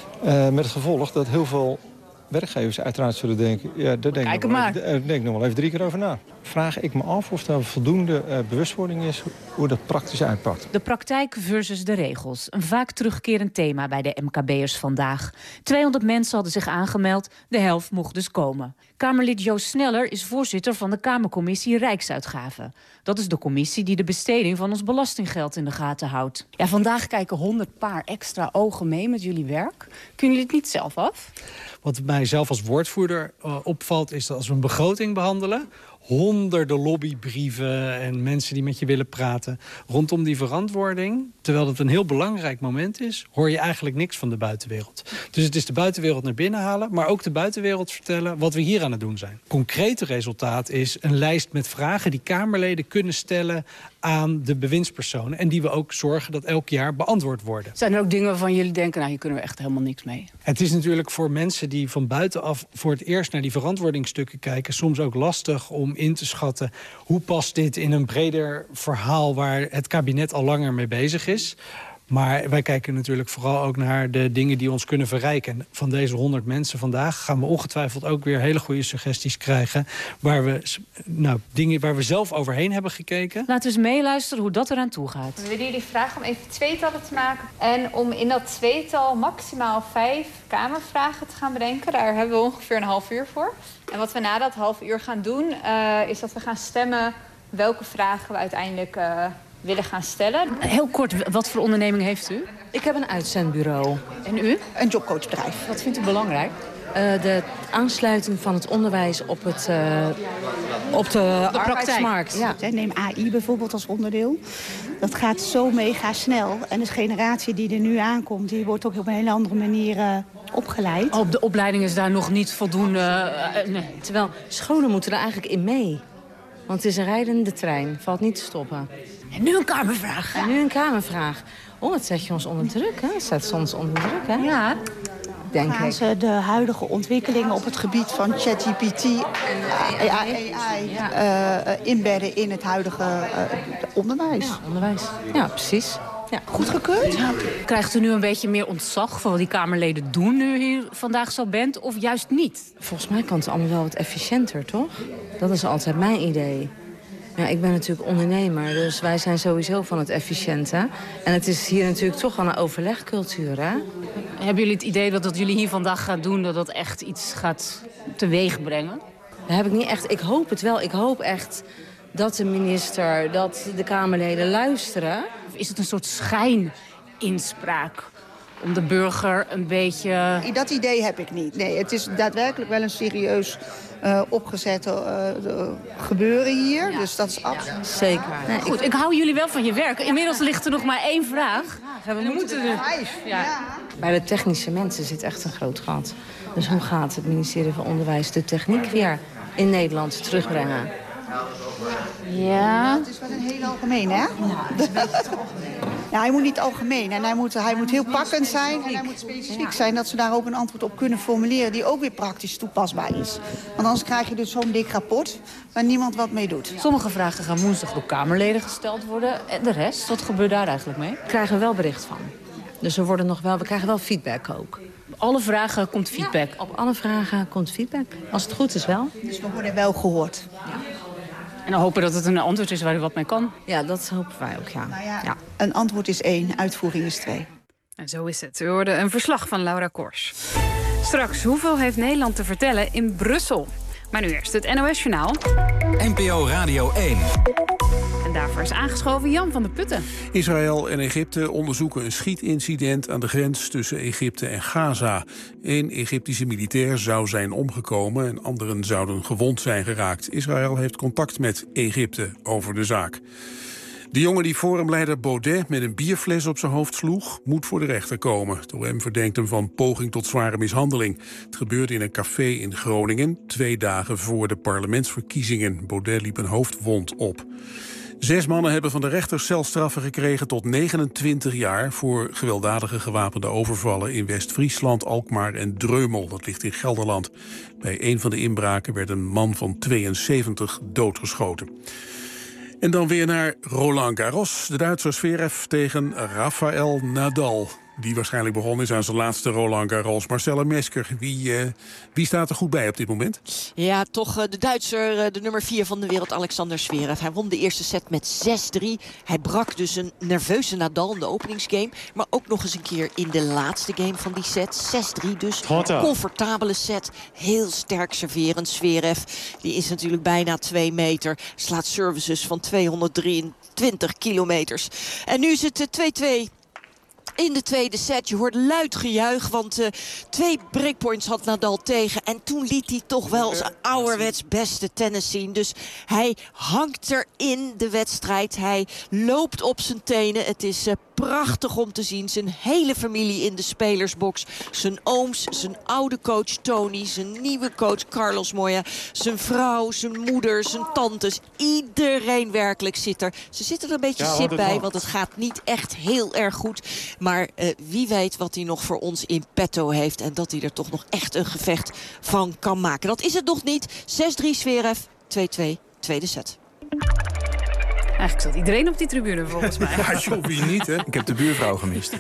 het gevolg dat heel veel werkgevers uiteraard zullen denken, ja, daar denk ik nog wel even 3 keer over na. Vraag ik me af of er voldoende bewustwording is hoe dat praktisch uitpakt. De praktijk versus de regels. Een vaak terugkerend thema bij de MKB'ers vandaag. 200 mensen hadden zich aangemeld, de helft mocht dus komen. Kamerlid Joost Sneller is voorzitter van de Kamercommissie Rijksuitgaven. Dat is de commissie die de besteding van ons belastinggeld in de gaten houdt. Ja, vandaag kijken 100 paar extra ogen mee met jullie werk. Kunnen jullie het niet zelf af? Wat mij zelf als woordvoerder opvalt is dat als we een begroting behandelen, honderden lobbybrieven en mensen die met je willen praten rondom die verantwoording. Terwijl het een heel belangrijk moment is, hoor je eigenlijk niks van de buitenwereld. Dus het is de buitenwereld naar binnen halen, maar ook de buitenwereld vertellen wat we hier aan het doen zijn. Concrete resultaat is een lijst met vragen die Kamerleden kunnen stellen aan de bewindspersonen. En die we ook zorgen dat elk jaar beantwoord worden. Zijn er ook dingen waarvan jullie denken, nou, hier kunnen we echt helemaal niks mee? Het is natuurlijk voor mensen die van buitenaf voor het eerst naar die verantwoordingsstukken kijken soms ook lastig om in te schatten hoe past dit in een breder verhaal waar het kabinet al langer mee bezig is. Maar wij kijken natuurlijk vooral ook naar de dingen die ons kunnen verrijken. En van deze 100 mensen vandaag gaan we ongetwijfeld ook weer hele goede suggesties krijgen waar we, dingen waar we zelf overheen hebben gekeken. Laten we eens meeluisteren hoe dat eraan toe gaat. We willen jullie vragen om even tweetallen te maken. En om in dat tweetal maximaal 5 Kamervragen te gaan bedenken. Daar hebben we ongeveer een half uur voor. En wat we na dat half uur gaan doen, is dat we gaan stemmen welke vragen we uiteindelijk willen gaan stellen. Heel kort, wat voor onderneming heeft u? Ik heb een uitzendbureau. En u? Een jobcoachbedrijf. Wat vindt u belangrijk? De aansluiting van het onderwijs op de arbeidsmarkt. Ja. Neem AI bijvoorbeeld als onderdeel. Dat gaat zo mega snel. En de generatie die er nu aankomt, die wordt ook op een hele andere manier opgeleid. Oh, de opleiding is daar nog niet voldoende. Nee. Terwijl scholen moeten er eigenlijk in mee. Want het is een rijdende trein, valt niet te stoppen. En nu een Kamervraag. En nu een Kamervraag. Oh, het zet je ons onder druk, hè? Het zet ons onder druk, hè? Ja. denk gaan ik. ze de huidige ontwikkelingen op het gebied van ChatGPT AI inbedden in het huidige onderwijs. Ja, onderwijs. Ja, precies. Ja. Goedgekeurd? Ja. Krijgt u nu een beetje meer ontzag voor wat die Kamerleden doen nu u hier vandaag zo bent, of juist niet? Volgens mij kan het allemaal wel wat efficiënter, toch? Dat is altijd mijn idee. Ja, ik ben natuurlijk ondernemer, dus wij zijn sowieso van het efficiënte. En het is hier natuurlijk toch wel een overlegcultuur, hè? Hebben jullie het idee dat wat jullie hier vandaag gaan doen, dat dat echt iets gaat teweeg brengen? Dat heb ik niet echt. Ik hoop het wel. Ik hoop echt dat de minister, dat de Kamerleden luisteren. Of is het een soort schijninspraak om de burger een beetje... Dat idee heb ik niet. Nee, het is daadwerkelijk wel een serieus opgezet gebeuren hier. Ja. Dus dat is absoluut... Zeker. Nee, goed, ik hou jullie wel van je werk. Inmiddels ligt er nog maar 1 vraag. Ja, we moeten er 5. Ja. Bij de technische mensen zit echt een groot gat. Dus hoe gaat het ministerie van Onderwijs de techniek weer in Nederland terugbrengen? Ja. Het is wel een heel algemeen, hè? Ja, het is een beetje te algemeen. Ja, hij moet niet algemeen en hij moet heel pakkend zijn en hij moet specifiek zijn, dat ze daar ook een antwoord op kunnen formuleren die ook weer praktisch toepasbaar is. Want anders krijg je dus zo'n dik rapport waar niemand wat mee doet. Sommige vragen gaan woensdag door Kamerleden gesteld worden. En de rest, wat gebeurt daar eigenlijk mee? We krijgen er wel bericht van. Dus we krijgen wel feedback ook. Op alle vragen komt feedback? Ja, op alle vragen komt feedback. Als het goed is wel. Dus we worden wel gehoord. Ja. En dan hopen dat het een antwoord is waar u wat mee kan. Ja, dat hopen wij ook, ja. Nou ja, een antwoord is 1, uitvoering is 2. En zo is het. U hoorde een verslag van Laura Kors. Straks, hoeveel heeft Nederland te vertellen in Brussel? Maar nu eerst het NOS-journaal. NPO Radio 1. En daarvoor is aangeschoven Jan van der Putten. Israël en Egypte onderzoeken een schietincident aan de grens tussen Egypte en Gaza. 1 Egyptische militair zou zijn omgekomen en anderen zouden gewond zijn geraakt. Israël heeft contact met Egypte over de zaak. De jongen die forumleider Baudet met een bierfles op zijn hoofd sloeg, moet voor de rechter komen. Het OM verdenkt hem van poging tot zware mishandeling. Het gebeurde in een café in Groningen, 2 dagen voor de parlementsverkiezingen. Baudet liep een hoofdwond op. 6 mannen hebben van de rechter celstraffen gekregen tot 29 jaar... voor gewelddadige gewapende overvallen in West-Friesland, Alkmaar en Dreumel. Dat ligt in Gelderland. Bij een van de inbraken werd een man van 72 doodgeschoten. En dan weer naar Roland Garros. De Duitser Zverev tegen Rafael Nadal. Die waarschijnlijk begonnen is aan zijn laatste Roland Garros. Marcella Mesker, wie staat er goed bij op dit moment? Ja, toch de Duitser, de nummer 4 van de wereld, Alexander Zverev. Hij won de eerste set met 6-3. Hij brak dus een nerveuze Nadal in de openingsgame. Maar ook nog eens een keer in de laatste game van die set. 6-3 dus. Comfortabele set. Heel sterk serverend. Zverev, die is natuurlijk bijna 2 meter. Slaat services van 223 kilometers. En nu is het 2-2. In de tweede set, je hoort luid gejuich, want 2 breakpoints had Nadal tegen. En toen liet hij toch wel zijn ouderwets beste tennis zien. Dus hij hangt er in de wedstrijd. Hij loopt op zijn tenen. Het is prachtig om te zien. Zijn hele familie in de spelersbox. Zijn ooms, zijn oude coach Tony, zijn nieuwe coach Carlos Moya, zijn vrouw, zijn moeder, zijn tantes. Iedereen werkelijk zit er. Ze zitten er een beetje sip bij, want het gaat niet echt heel erg goed. Maar wie weet wat hij nog voor ons in petto heeft. En dat hij er toch nog echt een gevecht van kan maken. Dat is het nog niet. 6-3 Zverev, 2-2, tweede set. Eigenlijk zat iedereen op die tribune volgens mij. Ja, joh, wie niet, hè? Ik heb de buurvrouw gemist.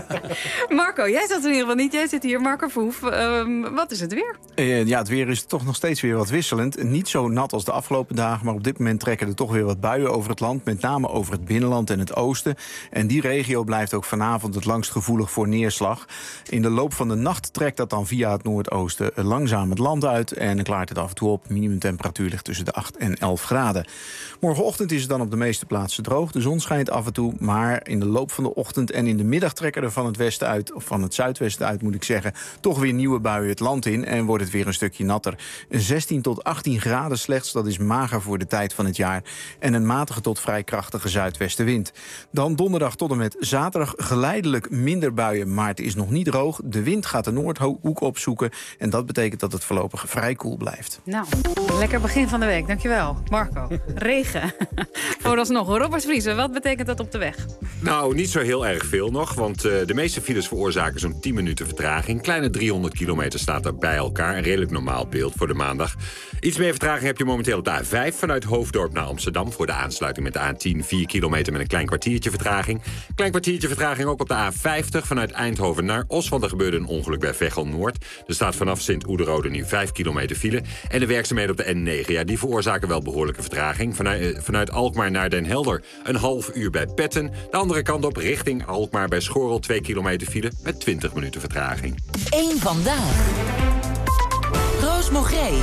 Marco, jij zat in ieder geval niet. Jij zit hier, Marco Verhoef. Wat is het weer? Ja, het weer is toch nog steeds weer wat wisselend. Niet zo nat als de afgelopen dagen, maar op dit moment trekken er toch weer wat buien over het land. Met name over het binnenland en het oosten. En die regio blijft ook vanavond het langst gevoelig voor neerslag. In de loop van de nacht trekt dat dan via het noordoosten langzaam het land uit. En dan klaart het af en toe op. Minimumtemperatuur ligt tussen de 8 en 11 graden. Morgenochtend is het dan op de meeste plaatsen droog. De zon schijnt af en toe, maar in de loop van de ochtend en in de middag trekken er van het westen uit, of van het zuidwesten uit moet ik zeggen, toch weer nieuwe buien het land in en wordt het weer een stukje natter. 16 tot 18 graden slechts, dat is mager voor de tijd van het jaar. En een matige tot vrij krachtige zuidwestenwind. Dan donderdag tot en met zaterdag geleidelijk minder buien, maar het is nog niet droog. De wind gaat de noordhoek opzoeken en dat betekent dat het voorlopig vrij koel blijft. Nou, lekker begin van de week, dankjewel. Marco, regen. Voor vooralsnog. Robert Vriezen, wat betekent dat op de weg? Nou, niet zo heel erg veel nog, want de meeste files veroorzaken zo'n 10 minuten vertraging. Kleine 300 kilometer staat er bij elkaar. Een redelijk normaal beeld voor de maandag. Iets meer vertraging heb je momenteel op de A5 vanuit Hoofddorp naar Amsterdam. Voor de aansluiting met de A10, 4 kilometer met een klein kwartiertje vertraging. Klein kwartiertje vertraging ook op de A50 vanuit Eindhoven naar Os. Want er gebeurde een ongeluk bij Veghel-Noord. Er staat vanaf Sint-Oederode nu 5 kilometer file. En de werkzaamheden op de N9, ja, die veroorzaken wel behoorlijke vertraging. Vanuit Alkmaar naar Den Helder een half uur bij Petten. De andere kant op richting Alkmaar bij Schorrel 2 kilometer file met 20 minuten vertraging. 1 vandaag. Roos Mogré.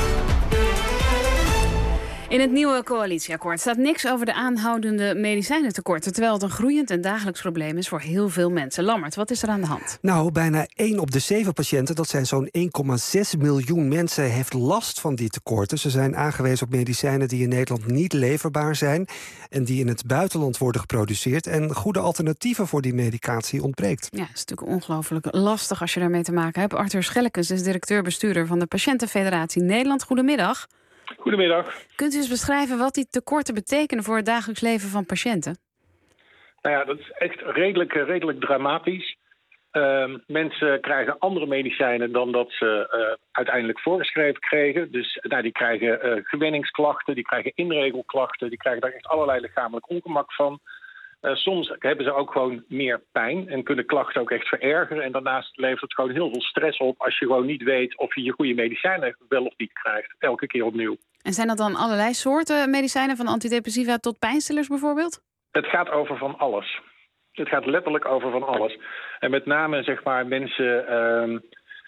In het nieuwe coalitieakkoord staat niks over de aanhoudende medicijnentekorten, terwijl het een groeiend en dagelijks probleem is voor heel veel mensen. Lammert, wat is er aan de hand? Nou, bijna 1 op de 7 patiënten, dat zijn zo'n 1,6 miljoen mensen, heeft last van die tekorten. Ze zijn aangewezen op medicijnen die in Nederland niet leverbaar zijn en die in het buitenland worden geproduceerd. En goede alternatieven voor die medicatie ontbreekt. Ja, het is natuurlijk ongelooflijk lastig als je daarmee te maken hebt. Arthur Schellekens is directeur-bestuurder van de Patiëntenfederatie Nederland. Goedemiddag. Goedemiddag. Kunt u eens beschrijven wat die tekorten betekenen voor het dagelijks leven van patiënten? Nou ja, dat is echt redelijk dramatisch. Mensen krijgen andere medicijnen dan dat ze uiteindelijk voorgeschreven kregen. Dus die krijgen gewenningsklachten, die krijgen inregelklachten, die krijgen daar echt allerlei lichamelijk ongemak van. Soms hebben ze ook gewoon meer pijn en kunnen klachten ook echt verergeren. En daarnaast levert het gewoon heel veel stress op als je gewoon niet weet of je je goede medicijnen wel of niet krijgt. Elke keer opnieuw. En zijn dat dan allerlei soorten medicijnen, van antidepressiva tot pijnstillers bijvoorbeeld? Het gaat over van alles. Het gaat letterlijk over van alles. En met name zeg maar mensen,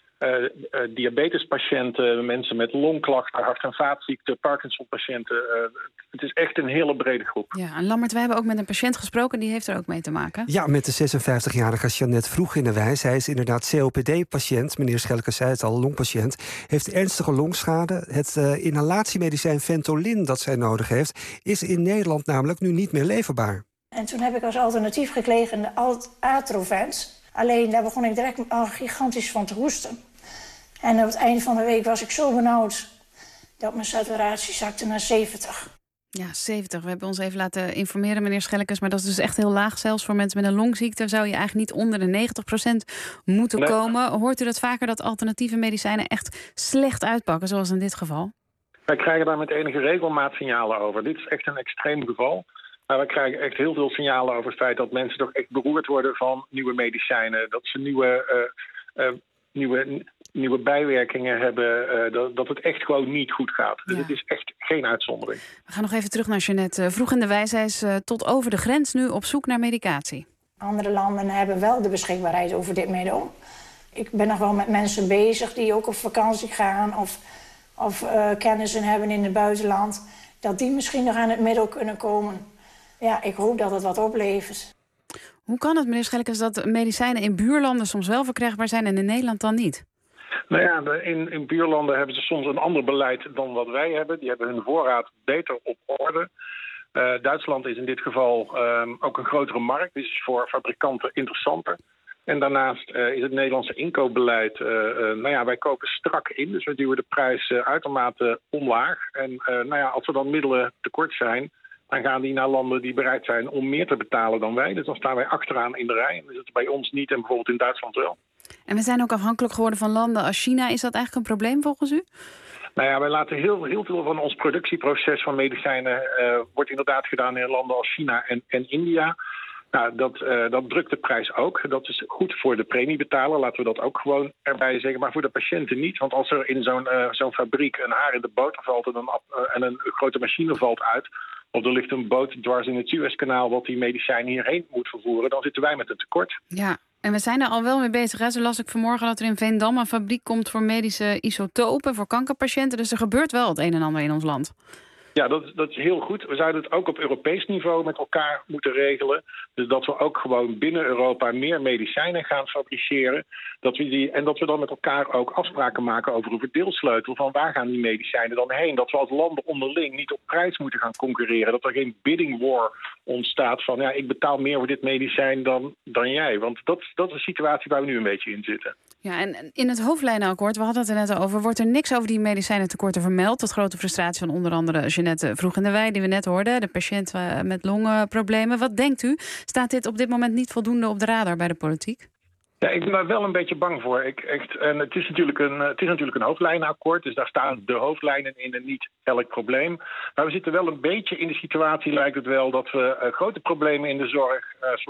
diabetespatiënten, mensen met longklachten, hart- en vaatziekten, Parkinson-patiënten. Het is echt een hele brede groep. Ja, en Lammert, wij hebben ook met een patiënt gesproken, die heeft er ook mee te maken. Ja, met de 56-jarige Jeannette Vroeginnewijs. Hij is inderdaad COPD-patiënt, meneer Schelke zei het al, longpatiënt. Heeft ernstige longschade. Het inhalatiemedicijn Ventolin dat zij nodig heeft, is in Nederland namelijk nu niet meer leverbaar. En toen heb ik als alternatief gekregen de Atrovent. Alleen daar begon ik direct al gigantisch van te hoesten. En op het einde van de week was ik zo benauwd dat mijn saturatie zakte naar 70. Ja, 70. We hebben ons even laten informeren, meneer Schellekens. Maar dat is dus echt heel laag. Zelfs voor mensen met een longziekte zou je eigenlijk niet onder de 90% moeten komen. Hoort u dat vaker, dat alternatieve medicijnen echt slecht uitpakken, zoals in dit geval? Wij krijgen daar met enige regelmaat signalen over. Dit is echt een extreem geval. Maar we krijgen echt heel veel signalen over het feit dat mensen toch echt beroerd worden van nieuwe medicijnen. Dat ze nieuwe bijwerkingen hebben. Dat het echt gewoon niet goed gaat. Dus het is echt geen uitzondering. We gaan nog even terug naar Jeannette Vroeginnewijs. Hij is tot over de grens nu op zoek naar medicatie. Andere landen hebben wel de beschikbaarheid over dit middel. Ik ben nog wel met mensen bezig die ook op vakantie gaan of kennissen hebben in het buitenland. Dat die misschien nog aan het middel kunnen komen. Ja, ik hoop dat het wat oplevert. Hoe kan het, meneer Schellekens, dat medicijnen in buurlanden soms wel verkrijgbaar zijn en in Nederland dan niet? Nou ja, in buurlanden hebben ze soms een ander beleid dan wat wij hebben. Die hebben hun voorraad beter op orde. Duitsland is in dit geval ook een grotere markt. Dus is voor fabrikanten interessanter. En daarnaast is het Nederlandse inkoopbeleid, wij kopen strak in. Dus we duwen de prijs uitermate omlaag. En als er dan middelen tekort zijn, dan gaan die naar landen die bereid zijn om meer te betalen dan wij. Dus dan staan wij achteraan in de rij. En dat is het bij ons niet en bijvoorbeeld in Duitsland wel. En we zijn ook afhankelijk geworden van landen als China. Is dat eigenlijk een probleem volgens u? Nou ja, wij laten heel veel van ons productieproces van medicijnen wordt inderdaad gedaan in landen als China en India. Nou, dat drukt de prijs ook. Dat is goed voor de premiebetaler, laten we dat ook gewoon erbij zeggen. Maar voor de patiënten niet. Want als er in zo'n fabriek een haar in de boter valt en een grote machine valt uit, of er ligt een boot dwars in het Suezkanaal wat die medicijnen hierheen moet vervoeren, dan zitten wij met een tekort. Ja, en we zijn er al wel mee bezig. Hè? Zo las ik vanmorgen dat er in Veendam een fabriek komt voor medische isotopen, voor kankerpatiënten. Dus er gebeurt wel het een en ander in ons land. Ja, dat is heel goed. We zouden het ook op Europees niveau met elkaar moeten regelen. Dus dat we ook gewoon binnen Europa meer medicijnen gaan fabriceren. En dat we dan met elkaar ook afspraken maken over een verdeelsleutel van waar gaan die medicijnen dan heen. Dat we als landen onderling niet op prijs moeten gaan concurreren. Dat er geen bidding war ontstaat van... ja, ik betaal meer voor dit medicijn dan jij. Want dat is de situatie waar we nu een beetje in zitten. Ja, en in het hoofdlijnenakkoord, we hadden het er net over... wordt er niks over die medicijnentekorten vermeld. Tot grote frustratie van onder andere Jeanette Vroeg-in-de-Wei... die we net hoorden, de patiënt met longenproblemen. Wat denkt u? Staat dit op dit moment niet voldoende op de radar bij de politiek? Ja, ik ben daar wel een beetje bang voor. Het is natuurlijk een hoofdlijnenakkoord, dus daar staan de hoofdlijnen in en niet elk probleem. Maar we zitten wel een beetje in de situatie, lijkt het wel, dat we grote problemen in de zorg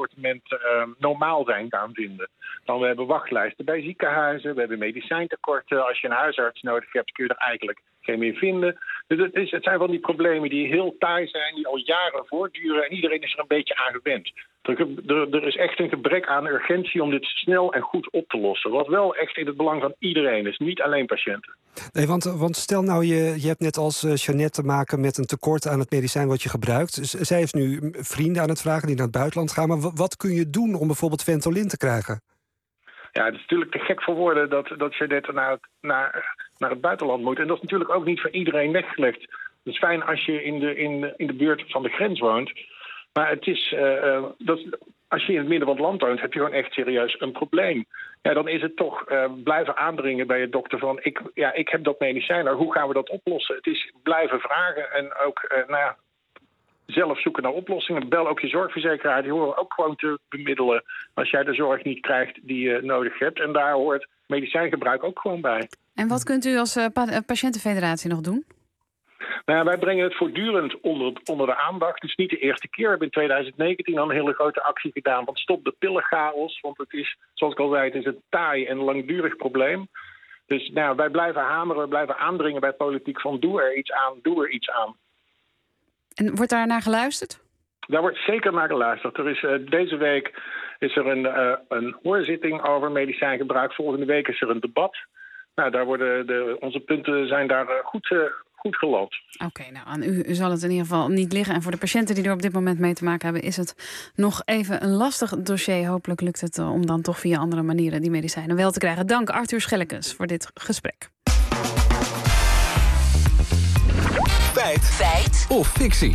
normaal zijn gaan vinden. Dan we hebben wachtlijsten bij ziekenhuizen, we hebben medicijntekorten. Als je een huisarts nodig hebt, kun je er eigenlijk geen meer vinden. Dus het zijn van die problemen die heel taai zijn, die al jaren voortduren en iedereen is er een beetje aan gewend. Er is echt een gebrek aan urgentie om dit snel en goed op te lossen. Wat wel echt in het belang van iedereen is, niet alleen patiënten. Nee, want stel nou, je hebt net als Jeanette te maken met een tekort aan het medicijn wat je gebruikt. Zij heeft nu vrienden aan het vragen die naar het buitenland gaan. Maar wat kun je doen om bijvoorbeeld Ventolin te krijgen? Ja, het is natuurlijk te gek voor woorden dat Jeanette naar het buitenland moet. En dat is natuurlijk ook niet voor iedereen weggelegd. Het is fijn als je in de buurt van de grens woont. Maar het is, als je in het midden van het land woont, heb je gewoon echt serieus een probleem. Ja, dan is het toch blijven aandringen bij je dokter van... ik heb dat medicijn, maar hoe gaan we dat oplossen? Het is blijven vragen en ook zelf zoeken naar oplossingen. Bel ook je zorgverzekeraar, die horen ook gewoon te bemiddelen... als jij de zorg niet krijgt die je nodig hebt. En daar hoort medicijngebruik ook gewoon bij. En wat kunt u als patiëntenfederatie nog doen? Nou ja, wij brengen het voortdurend onder de aandacht. Het is niet de eerste keer. We hebben in 2019 al een hele grote actie gedaan van stop de pillenchaos. Want het is, zoals ik al zei, het is een taai en langdurig probleem. Dus wij blijven hameren, we blijven aandringen bij politiek van doe er iets aan. En wordt daar naar geluisterd? Daar wordt zeker naar geluisterd. Deze week is er een hoorzitting over medicijngebruik. Volgende week is er een debat. Nou, daar worden onze punten zijn daar goed geland. Oké, nou aan u zal het in ieder geval niet liggen. En voor de patiënten die er op dit moment mee te maken hebben... is het nog even een lastig dossier. Hopelijk lukt het om dan toch via andere manieren die medicijnen wel te krijgen. Dank Arthur Schellekens voor dit gesprek. Feit of fictie?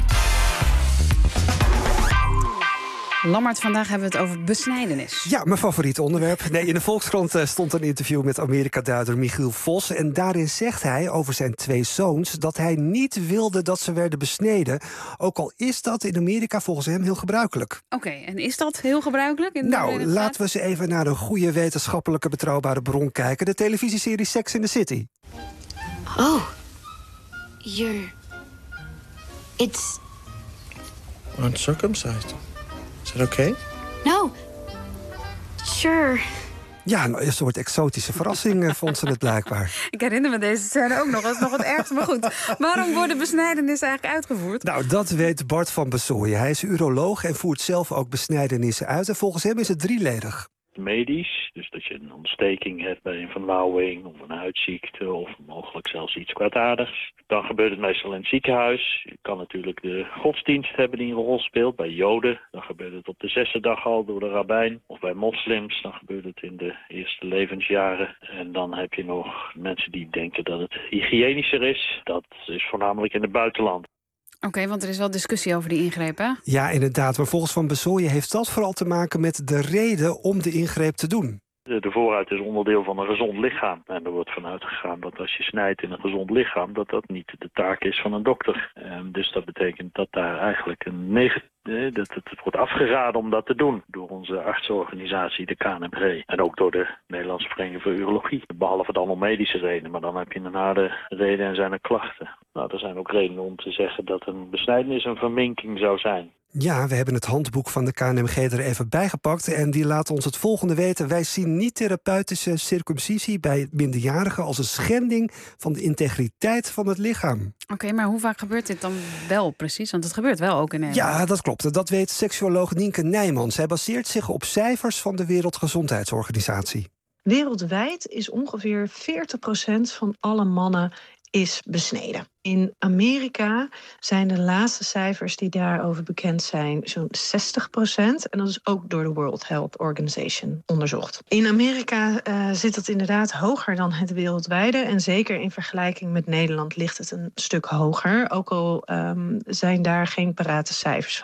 Lammert, vandaag hebben we het over besnijdenis. Ja, mijn favoriete onderwerp. Nee, in de Volkskrant stond een interview met Amerika-duider Michiel Vos. En daarin zegt hij over zijn 2 zoons... dat hij niet wilde dat ze werden besneden. Ook al is dat in Amerika volgens hem heel gebruikelijk. Oké, en is dat heel gebruikelijk? Laten we eens even naar een goede wetenschappelijke betrouwbare bron kijken. De televisieserie Sex in the City. Oh, it's uncircumcised. Is that okay? No. Sure. Ja, een soort exotische verrassing vond ze het blijkbaar. Ik herinner me deze scène ook nog. Dat is nog het ergste, maar goed. Waarom worden besnijdenissen eigenlijk uitgevoerd? Nou, dat weet Bart van Bezooijen. Hij is uroloog en voert zelf ook besnijdenissen uit. En volgens hem is het drieledig. Medisch, dus dat je een ontsteking hebt bij een vernauwing of een huidziekte of mogelijk zelfs iets kwaadaardigs. Dan gebeurt het meestal in het ziekenhuis. Je kan natuurlijk de godsdienst hebben die een rol speelt. Bij Joden, dan gebeurt het op de 6e dag al door de rabbijn. Of bij moslims, dan gebeurt het in de eerste levensjaren. En dan heb je nog mensen die denken dat het hygiënischer is. Dat is voornamelijk in het buitenland. Oké, want er is wel discussie over die ingreep, hè? Ja, inderdaad. Maar volgens Van Bezooijen heeft dat vooral te maken met de reden om de ingreep te doen. De voorhuid is onderdeel van een gezond lichaam. En er wordt vanuit gegaan dat als je snijdt in een gezond lichaam... dat niet de taak is van een dokter. Dus dat betekent dat daar eigenlijk dat het wordt afgeraden om dat te doen. Door onze artsenorganisatie, de KNMG. En ook door de Nederlandse Vereniging voor Urologie. Behalve dan om medische redenen. Maar dan heb je daarna de reden en zijn er klachten. Nou, er zijn ook redenen om te zeggen dat een besnijdenis een verminking zou zijn. Ja, we hebben het handboek van de KNMG er even bijgepakt... en die laat ons het volgende weten. Wij zien niet-therapeutische circumcisie bij minderjarigen... als een schending van de integriteit van het lichaam. Oké, maar hoe vaak gebeurt dit dan wel precies? Want het gebeurt wel ook in Nederland. Ja, dat klopt. Dat weet seksuoloog Nienke Nijman. Zij baseert zich op cijfers van de Wereldgezondheidsorganisatie. Wereldwijd is ongeveer 40% van alle mannen is besneden. In Amerika zijn de laatste cijfers die daarover bekend zijn zo'n 60%. En dat is ook door de World Health Organization onderzocht. In Amerika zit het inderdaad hoger dan het wereldwijde. En zeker in vergelijking met Nederland ligt het een stuk hoger. Ook al zijn daar geen parate cijfers van.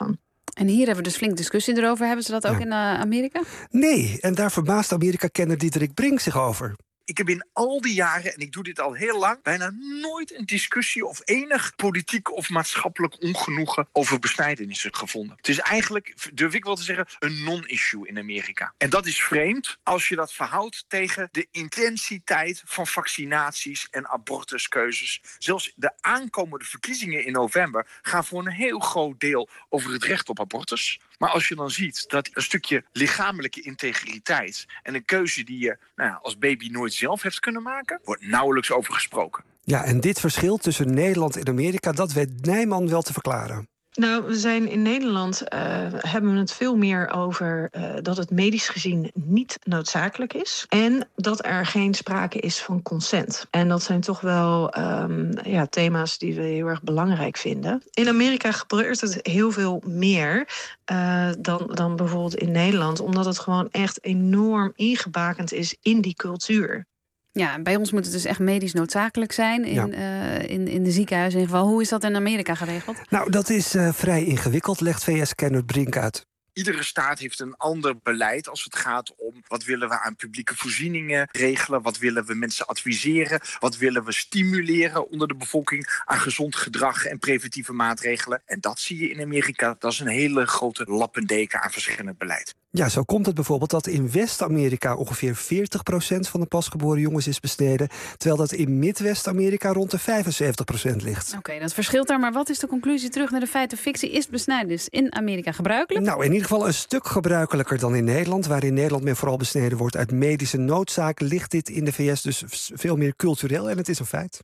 En hier hebben we dus flink discussie erover. Hebben ze dat ook in Amerika? Nee, en daar verbaast Amerika-kenner Diederik Brink zich over. Ik heb in al die jaren, en ik doe dit al heel lang, bijna nooit een discussie of enig politiek of maatschappelijk ongenoegen over besnijdenissen gevonden. Het is eigenlijk, durf ik wel te zeggen, een non-issue in Amerika. En dat is vreemd als je dat verhoudt tegen de intensiteit van vaccinaties en abortuskeuzes. Zelfs de aankomende verkiezingen in november gaan voor een heel groot deel over het recht op abortus. Maar als je dan ziet dat een stukje lichamelijke integriteit en een keuze die je als baby nooit zelf heeft kunnen maken, wordt nauwelijks over gesproken. Ja, en dit verschil tussen Nederland en Amerika, dat weet Nijman wel te verklaren. Nou, we zijn in Nederland hebben we het veel meer over dat het medisch gezien niet noodzakelijk is. En dat er geen sprake is van consent. En dat zijn toch wel thema's die we heel erg belangrijk vinden. In Amerika gebeurt het heel veel meer dan bijvoorbeeld in Nederland. Omdat het gewoon echt enorm ingebakend is in die cultuur. Ja, bij ons moet het dus echt medisch noodzakelijk zijn in de ziekenhuizen in ieder geval. Hoe is dat in Amerika geregeld? Nou, dat is vrij ingewikkeld, legt VS-kenner Brink uit. Iedere staat heeft een ander beleid als het gaat om wat willen we aan publieke voorzieningen regelen, wat willen we mensen adviseren, wat willen we stimuleren onder de bevolking aan gezond gedrag en preventieve maatregelen. En dat zie je in Amerika, dat is een hele grote lappendeken aan verschillend beleid. Ja, zo komt het bijvoorbeeld dat in West-Amerika ongeveer 40% van de pasgeboren jongens is besneden, terwijl dat in Midwest-Amerika rond de 75% ligt. Oké, dat verschilt daar, maar wat is de conclusie terug naar de feiten fictie? Is besnijdenis in Amerika gebruikelijk? Nou, in ieder geval een stuk gebruikelijker dan in Nederland. Waar in Nederland men vooral besneden wordt uit medische noodzaak, ligt dit in de VS dus veel meer cultureel en het is een feit.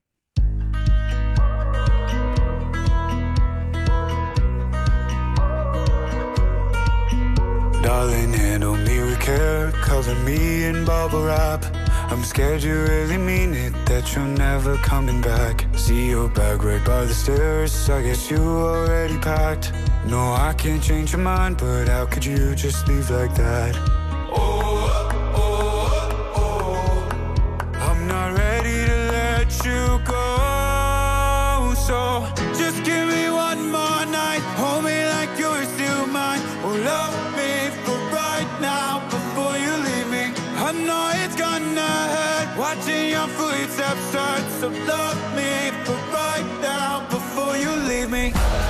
Darling, handle me with care, cover me in bubble wrap. I'm scared you really mean it, that you're never coming back. See your bag right by the stairs, I guess you already packed. No, I can't change your mind, but how could you just leave like that? I'm not ready to let you go, so just give me one more night, hold me like you're still mine. Oh, love me for right now before you leave me. I know it's gonna hurt watching your footsteps start, so love me for right now before you leave me.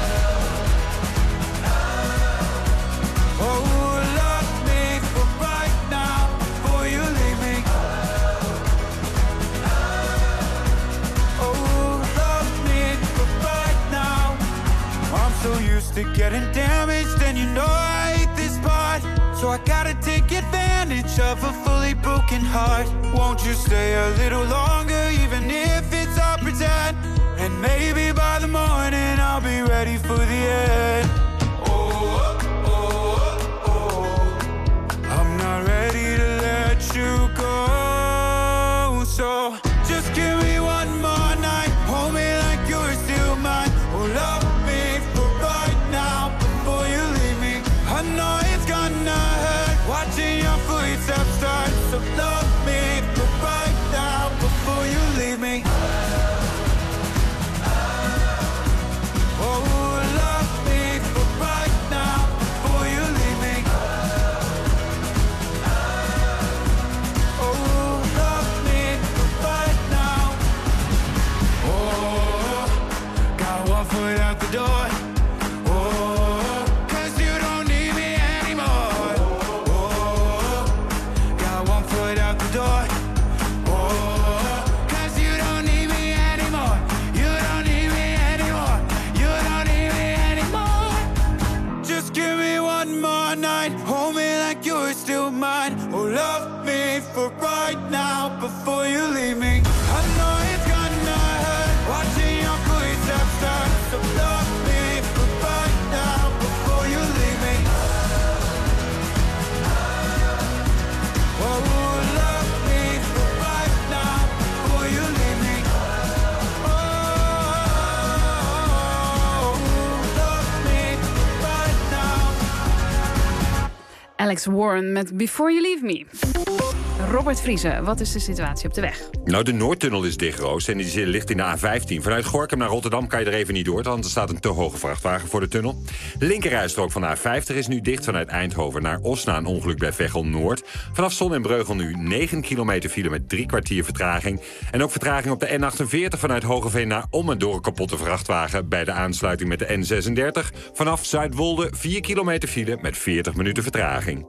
Oh, love me for right now before you leave me. Oh, love me for right now. I'm so used to getting damaged, and you know I hate this part. So I gotta take advantage of a fully broken heart. Won't you stay a little longer, even if it's all pretend? And maybe by the morning I'll be ready for the end. I'm not ready to let you go, so just give me one more night, hold me like you're still mine. Oh, love me for right now before you leave me. I know it's gonna hurt watching your footsteps start, so love me for right now before you leave me. Oh, love me for right now before you leave me. Oh, love me for right now. Oh, got one foot out the door. Oh, 'cause you don't need me anymore. Oh, got one foot out the door. Oh, 'cause you don't need me anymore. You don't need me anymore. You don't need me anymore. Just give me one more night, hold me like you're still mine. Oh, love me for right now before you leave me. I know it's gonna hurt watching your footsteps start, so love me for right now before you leave me. Oh, love me for right now before you leave me. Oh, love me for right now. Alex Warren met Before You Leave Me. Robert Vriese, wat is de situatie op de weg? Nou, de Noordtunnel is dicht, Roos. En die ligt in de A15. Vanuit Gorinchem naar Rotterdam kan je er even niet door, want er staat een te hoge vrachtwagen voor de tunnel. Linkerrijstrook van de A50 is nu dicht vanuit Eindhoven naar Os na een ongeluk bij Veghel Noord. Vanaf Zon en Breugel nu 9 kilometer file met 3 kwartier vertraging. En ook vertraging op de N48 vanuit Hogeveen naar Ommen door een kapotte vrachtwagen bij de aansluiting met de N36. Vanaf Zuidwolde 4 kilometer file met 40 minuten vertraging.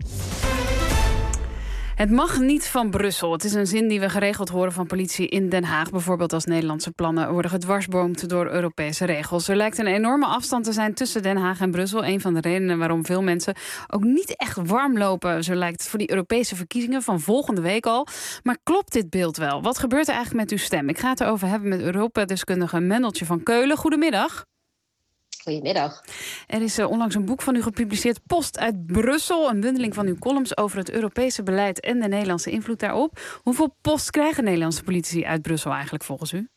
Het mag niet van Brussel. Het is een zin die we geregeld horen van politie in Den Haag. Bijvoorbeeld als Nederlandse plannen worden gedwarsboomd door Europese regels. Er lijkt een enorme afstand te zijn tussen Den Haag en Brussel. Een van de redenen waarom veel mensen ook niet echt warm lopen, zo lijkt het, voor die Europese verkiezingen van volgende week al. Maar klopt dit beeld wel? Wat gebeurt er eigenlijk met uw stem? Ik ga het erover hebben met Europa-deskundige Mendeltje van Keulen. Goedemiddag. Goedemiddag. Er is onlangs een boek van u gepubliceerd, Post uit Brussel. Een bundeling van uw columns over het Europese beleid en de Nederlandse invloed daarop. Hoeveel post krijgen Nederlandse politici uit Brussel eigenlijk volgens u?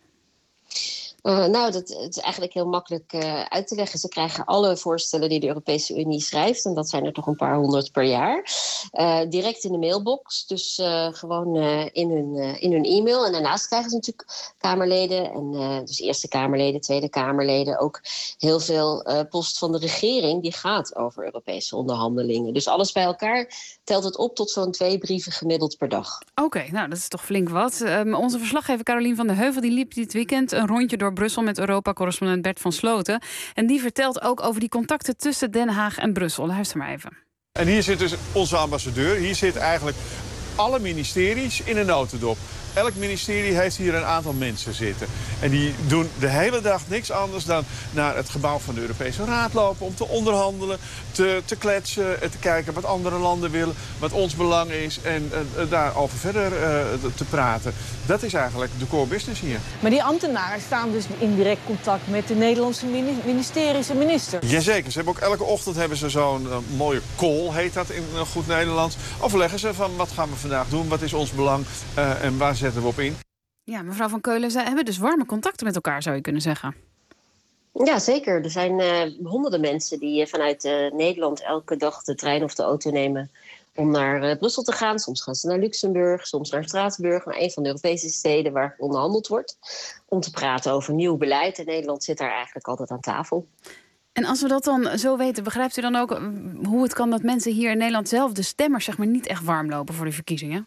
Het is eigenlijk heel makkelijk uit te leggen. Ze krijgen alle voorstellen die de Europese Unie schrijft. En dat zijn er toch een paar honderd per jaar. Direct in de mailbox. Dus gewoon in hun e-mail. En daarnaast krijgen ze natuurlijk Kamerleden. En dus Eerste Kamerleden, Tweede Kamerleden. Ook heel veel post van de regering die gaat over Europese onderhandelingen. Dus alles bij elkaar telt het op tot zo'n 2 brieven gemiddeld per dag. Oké, nou dat is toch flink wat. Onze verslaggever Carolien van der Heuvel die liep dit weekend een rondje door Brussel met Europa-correspondent Bert van Sloten. En die vertelt ook over die contacten tussen Den Haag en Brussel. Luister maar even. En hier zit dus onze ambassadeur. Hier zit eigenlijk alle ministeries in een notendop. Elk ministerie heeft hier een aantal mensen zitten. En die doen de hele dag niks anders dan naar het gebouw van de Europese Raad lopen om te onderhandelen, te kletsen, te kijken wat andere landen willen, wat ons belang is en daarover verder te praten. Dat is eigenlijk de core business hier. Maar die ambtenaren staan dus in direct contact met de Nederlandse ministeries en ministers. Jazeker, ze hebben ook elke ochtend hebben ze zo'n mooie call, heet dat in goed Nederlands. Overleggen ze van wat gaan we vandaag doen, wat is ons belang en waar zetten we op in. Ja, mevrouw van Keulen, zij hebben dus warme contacten met elkaar, zou je kunnen zeggen. Ja, zeker. Er zijn honderden mensen die vanuit Nederland elke dag de trein of de auto nemen om naar Brussel te gaan. Soms gaan ze naar Luxemburg, soms naar Straatsburg, naar een van de Europese steden waar onderhandeld wordt, om te praten over nieuw beleid. En Nederland zit daar eigenlijk altijd aan tafel. En als we dat dan zo weten, begrijpt u dan ook hoe het kan dat mensen hier in Nederland zelf, de stemmers, zeg maar, niet echt warm lopen voor de verkiezingen?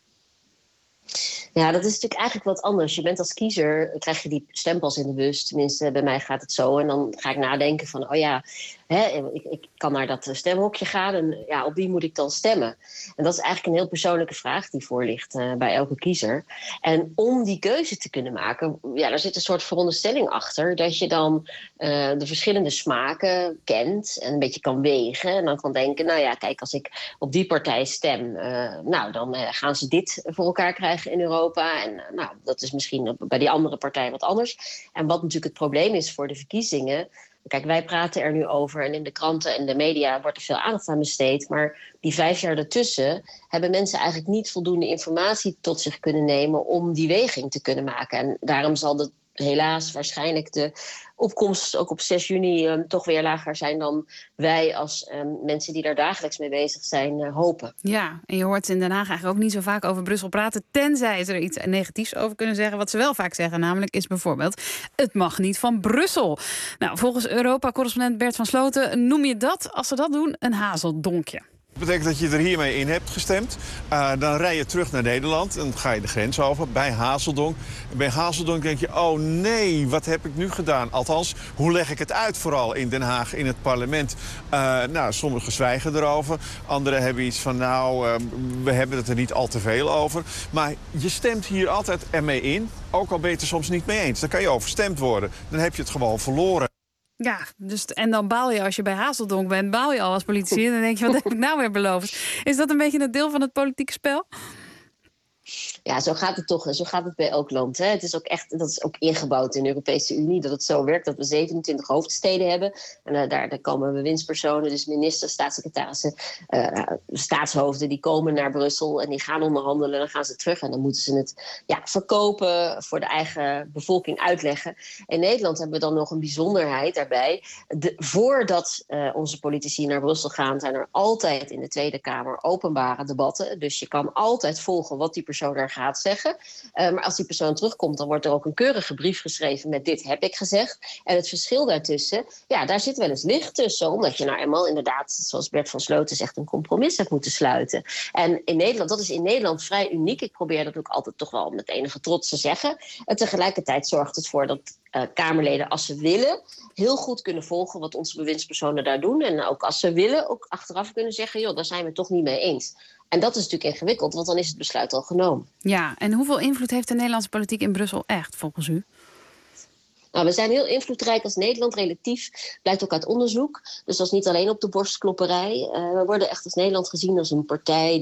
Ja, dat is natuurlijk eigenlijk wat anders. Je bent als kiezer, krijg je die stempas in de bus. Tenminste, bij mij gaat het zo. En dan ga ik nadenken van, ik kan naar dat stemhokje gaan. En ja, op wie moet ik dan stemmen? En dat is eigenlijk een heel persoonlijke vraag die voor ligt bij elke kiezer. En om die keuze te kunnen maken, ja, daar zit een soort veronderstelling achter. Dat je dan de verschillende smaken kent en een beetje kan wegen. En dan kan denken, nou ja, kijk, als ik op die partij stem, dan gaan ze dit voor elkaar krijgen in Europa. En dat is misschien bij die andere partij wat anders. En wat natuurlijk het probleem is voor de verkiezingen. Kijk, wij praten er nu over en in de kranten en de media wordt er veel aandacht aan besteed. Maar die 5 jaar ertussen hebben mensen eigenlijk niet voldoende informatie tot zich kunnen nemen om die weging te kunnen maken. En daarom zal helaas waarschijnlijk de opkomst ook op 6 juni toch weer lager zijn dan wij als mensen die daar dagelijks mee bezig zijn hopen. Ja, en je hoort in Den Haag eigenlijk ook niet zo vaak over Brussel praten, tenzij ze er iets negatiefs over kunnen zeggen. Wat ze wel vaak zeggen, namelijk is bijvoorbeeld, het mag niet van Brussel. Nou, volgens Europa-correspondent Bert van Sloten noem je dat, als ze dat doen, een hazeldonkje. Dat betekent dat je er hiermee in hebt gestemd. Dan rij je terug naar Nederland en dan ga je de grens over bij Hazeldonk. En bij Hazeldonk denk je, oh nee, wat heb ik nu gedaan? Althans, hoe leg ik het uit vooral in Den Haag, in het parlement? Sommigen zwijgen erover. Anderen hebben iets van, we hebben het er niet al te veel over. Maar je stemt hier altijd ermee in, ook al ben je het er soms niet mee eens. Dan kan je overstemd worden. Dan heb je het gewoon verloren. Ja, dus, en dan baal je als je bij Hazeldonk bent, baal je al als politici. En dan denk je, wat heb ik nou weer beloofd? Is dat een beetje het deel van het politieke spel? Ja, zo gaat het toch. Zo gaat het bij elk land. Hè. Het is ook echt, dat is ook ingebouwd in de Europese Unie, dat het zo werkt dat we 27 hoofdsteden hebben. En daar komen bewindspersonen, dus ministers, staatssecretarissen, staatshoofden, die komen naar Brussel en die gaan onderhandelen. En dan gaan ze terug en dan moeten ze het verkopen, voor de eigen bevolking uitleggen. In Nederland hebben we dan nog een bijzonderheid daarbij. Voordat onze politici naar Brussel gaan, zijn er altijd in de Tweede Kamer openbare debatten. Dus je kan altijd volgen wat die persoon daar gaat zeggen. Maar als die persoon terugkomt, dan wordt er ook een keurige brief geschreven met dit heb ik gezegd. En het verschil daartussen, daar zit wel eens licht tussen. Omdat je nou eenmaal inderdaad, zoals Bert van Sloten zegt, een compromis hebt moeten sluiten. En in Nederland, dat is in Nederland vrij uniek. Ik probeer dat ook altijd toch wel met enige trots te zeggen. En tegelijkertijd zorgt het voor dat Kamerleden, als ze willen, heel goed kunnen volgen wat onze bewindspersonen daar doen. En ook als ze willen, ook achteraf kunnen zeggen, joh, daar zijn we het toch niet mee eens. En dat is natuurlijk ingewikkeld, want dan is het besluit al genomen. Ja, en hoeveel invloed heeft de Nederlandse politiek in Brussel echt, volgens u? Nou, we zijn heel invloedrijk als Nederland, relatief, blijkt ook uit onderzoek. Dus dat is niet alleen op de borstklopperij. We worden echt als Nederland gezien als een partij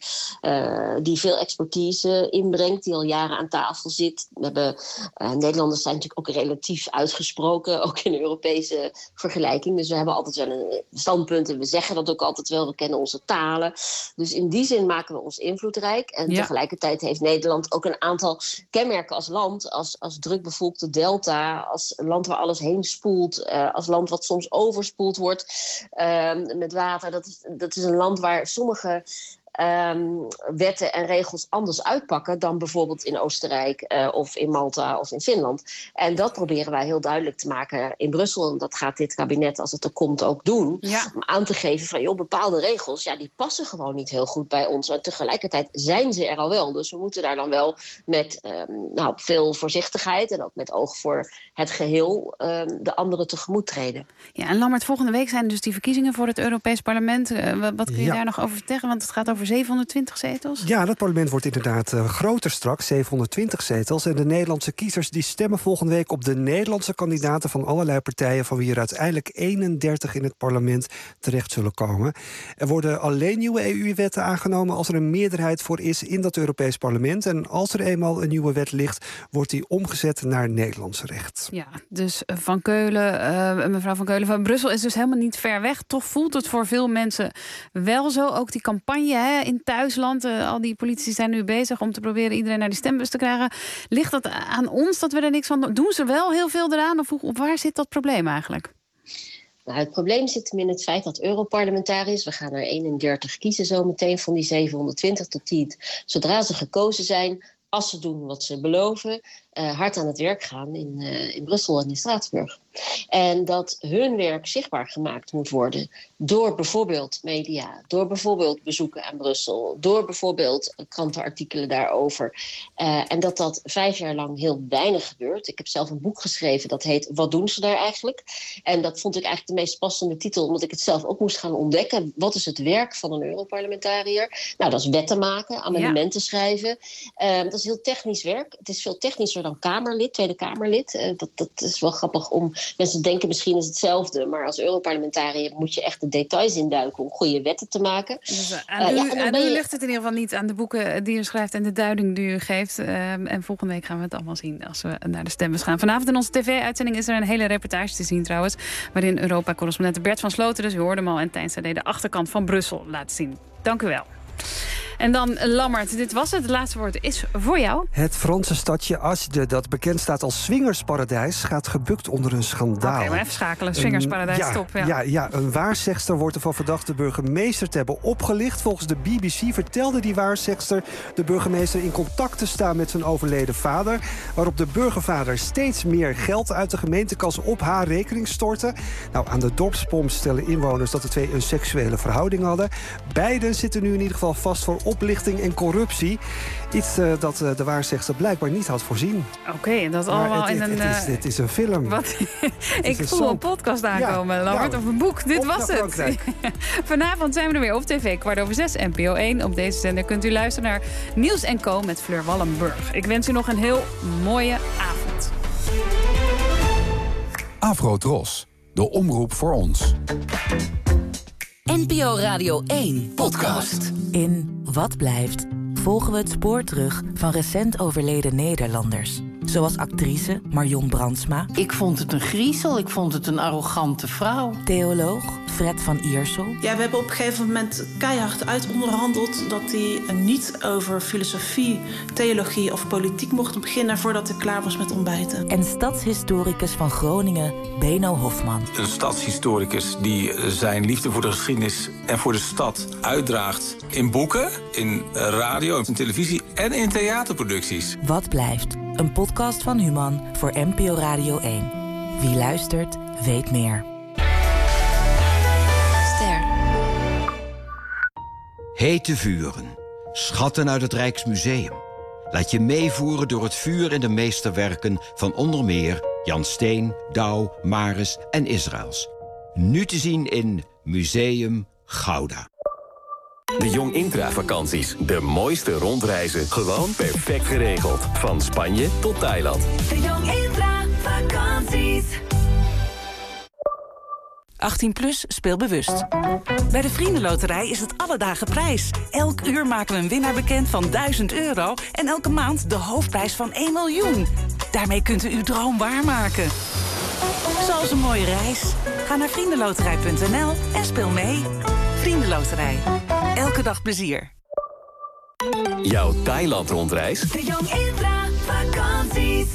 die veel expertise inbrengt, die al jaren aan tafel zit. We hebben, Nederlanders zijn natuurlijk ook relatief uitgesproken, ook in de Europese vergelijking. Dus we hebben altijd wel een standpunt en we zeggen dat ook altijd wel. We kennen onze talen. Dus in die zin maken we ons invloedrijk. En tegelijkertijd heeft Nederland ook een aantal kenmerken als land, als drukbevolkte delta, als land waar alles heen spoelt, als land wat soms overspoeld wordt met water. Dat is een land waar sommige wetten en regels anders uitpakken dan bijvoorbeeld in Oostenrijk of in Malta of in Finland. En dat proberen wij heel duidelijk te maken in Brussel. En dat gaat dit kabinet, als het er komt, ook doen. Ja. Om aan te geven van, bepaalde regels, die passen gewoon niet heel goed bij ons. En tegelijkertijd zijn ze er al wel. Dus we moeten daar dan wel met veel voorzichtigheid en ook met oog voor het geheel de anderen tegemoet treden. Ja, en Lammert, volgende week zijn dus die verkiezingen voor het Europees Parlement. Wat kun je daar nog over vertellen? Want het gaat over 720 zetels? Ja, dat parlement wordt inderdaad groter straks, 720 zetels. En de Nederlandse kiezers die stemmen volgende week op de Nederlandse kandidaten van allerlei partijen, van wie er uiteindelijk 31 in het parlement terecht zullen komen. Er worden alleen nieuwe EU-wetten aangenomen als er een meerderheid voor is in dat Europees parlement. En als er eenmaal een nieuwe wet ligt, wordt die omgezet naar Nederlands recht. Ja, dus Van Keulen, mevrouw Van Keulen, van Brussel is dus helemaal niet ver weg. Toch voelt het voor veel mensen wel zo. Ook die campagne in thuisland, al die politici zijn nu bezig om te proberen iedereen naar die stembus te krijgen. Ligt dat aan ons dat we er niks van doen? Doen ze wel heel veel eraan? Of waar zit dat probleem eigenlijk? Nou, het probleem zit hem in het feit dat Europarlementariërs, we gaan er 31 kiezen zo meteen van die 720, tot die het, zodra ze gekozen zijn, als ze doen wat ze beloven, hard aan het werk gaan in Brussel en in Straatsburg. En dat hun werk zichtbaar gemaakt moet worden door bijvoorbeeld media, door bijvoorbeeld bezoeken aan Brussel, door bijvoorbeeld krantenartikelen daarover. En dat 5 jaar lang heel weinig gebeurt. Ik heb zelf een boek geschreven dat heet Wat doen ze daar eigenlijk? En dat vond ik eigenlijk de meest passende titel, omdat ik het zelf ook moest gaan ontdekken. Wat is het werk van een Europarlementariër? Nou, dat is wetten maken, amendementen schrijven. Dat is heel technisch werk. Het is veel technischer dan Kamerlid, Tweede Kamerlid. Dat is wel grappig om... Mensen denken misschien is hetzelfde, maar als Europarlementariër moet je echt de details induiken om goede wetten te maken. Dus aan u ligt het in ieder geval niet aan de boeken die u schrijft en de duiding die u geeft. En volgende week gaan we het allemaal zien als we naar de stembus gaan. Vanavond in onze tv-uitzending is er een hele reportage te zien trouwens, waarin Europa-correspondent Bert van Sloten, dus u hoorde hem al, en Tijn Sade de achterkant van Brussel laat zien. Dank u wel. En dan Lammert, dit was het. Het laatste woord is voor jou. Het Franse stadje Asde, dat bekend staat als swingersparadijs, gaat gebukt onder een schandaal. Oké, maar even schakelen. Swingersparadijs, stop. Ja, een waarzegster wordt ervan verdacht de burgemeester te hebben opgelicht. Volgens de BBC vertelde die waarzegster de burgemeester in contact te staan met zijn overleden vader, waarop de burgervader steeds meer geld uit de gemeentekas op haar rekening stortte. Nou, aan de dorpspomp stellen inwoners dat de twee een seksuele verhouding hadden. Beiden zitten nu in ieder geval vast voor oplichting en corruptie. Iets dat de waarzegster blijkbaar niet had voorzien. Oké, dat allemaal in een... Het is een film. Ik voel een podcast aankomen, Lammert, of een boek. Dit was het. Vanavond zijn we er weer op tv, 6:15, NPO 1. Op deze zender kunt u luisteren naar Nieuws & Co. met Fleur Wallenburg. Ik wens u nog een heel mooie avond. Afro-Tros, de omroep voor ons. NPO Radio 1 podcast. In Wat blijft volgen we het spoor terug van recent overleden Nederlanders. Zoals actrice Marion Brandsma. Ik vond het een griezel, ik vond het een arrogante vrouw. Theoloog Fred van Iersel. Ja, we hebben op een gegeven moment keihard uitonderhandeld dat hij niet over filosofie, theologie of politiek mocht beginnen voordat hij klaar was met ontbijten. En stadshistoricus van Groningen, Beno Hofman. Een stadshistoricus die zijn liefde voor de geschiedenis en voor de stad uitdraagt in boeken, in radio, in televisie en in theaterproducties. Wat blijft? Een podcast van Human voor NPO Radio 1. Wie luistert, weet meer. Ster. Hete vuren. Schatten uit het Rijksmuseum. Laat je meevoeren door het vuur in de meesterwerken van onder meer Jan Steen, Douw, Maris en Israëls. Nu te zien in Museum Gouda. De Jong Intra-vakanties. De mooiste rondreizen. Gewoon perfect geregeld. Van Spanje tot Thailand. De Jong Intra-vakanties. 18+ speel bewust. Bij de Vriendenloterij is het alle dagen prijs. Elk uur maken we een winnaar bekend van €1000 en elke maand de hoofdprijs van 1 miljoen. Daarmee kunt u uw droom waarmaken. Zoals een mooie reis. Ga naar vriendenloterij.nl en speel mee. Vriendenloterij. Elke dag plezier. Jouw Thailand-rondreis? De Jong Intra-vakanties.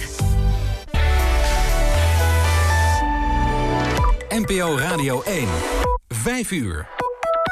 NPO Radio 1. 5 uur.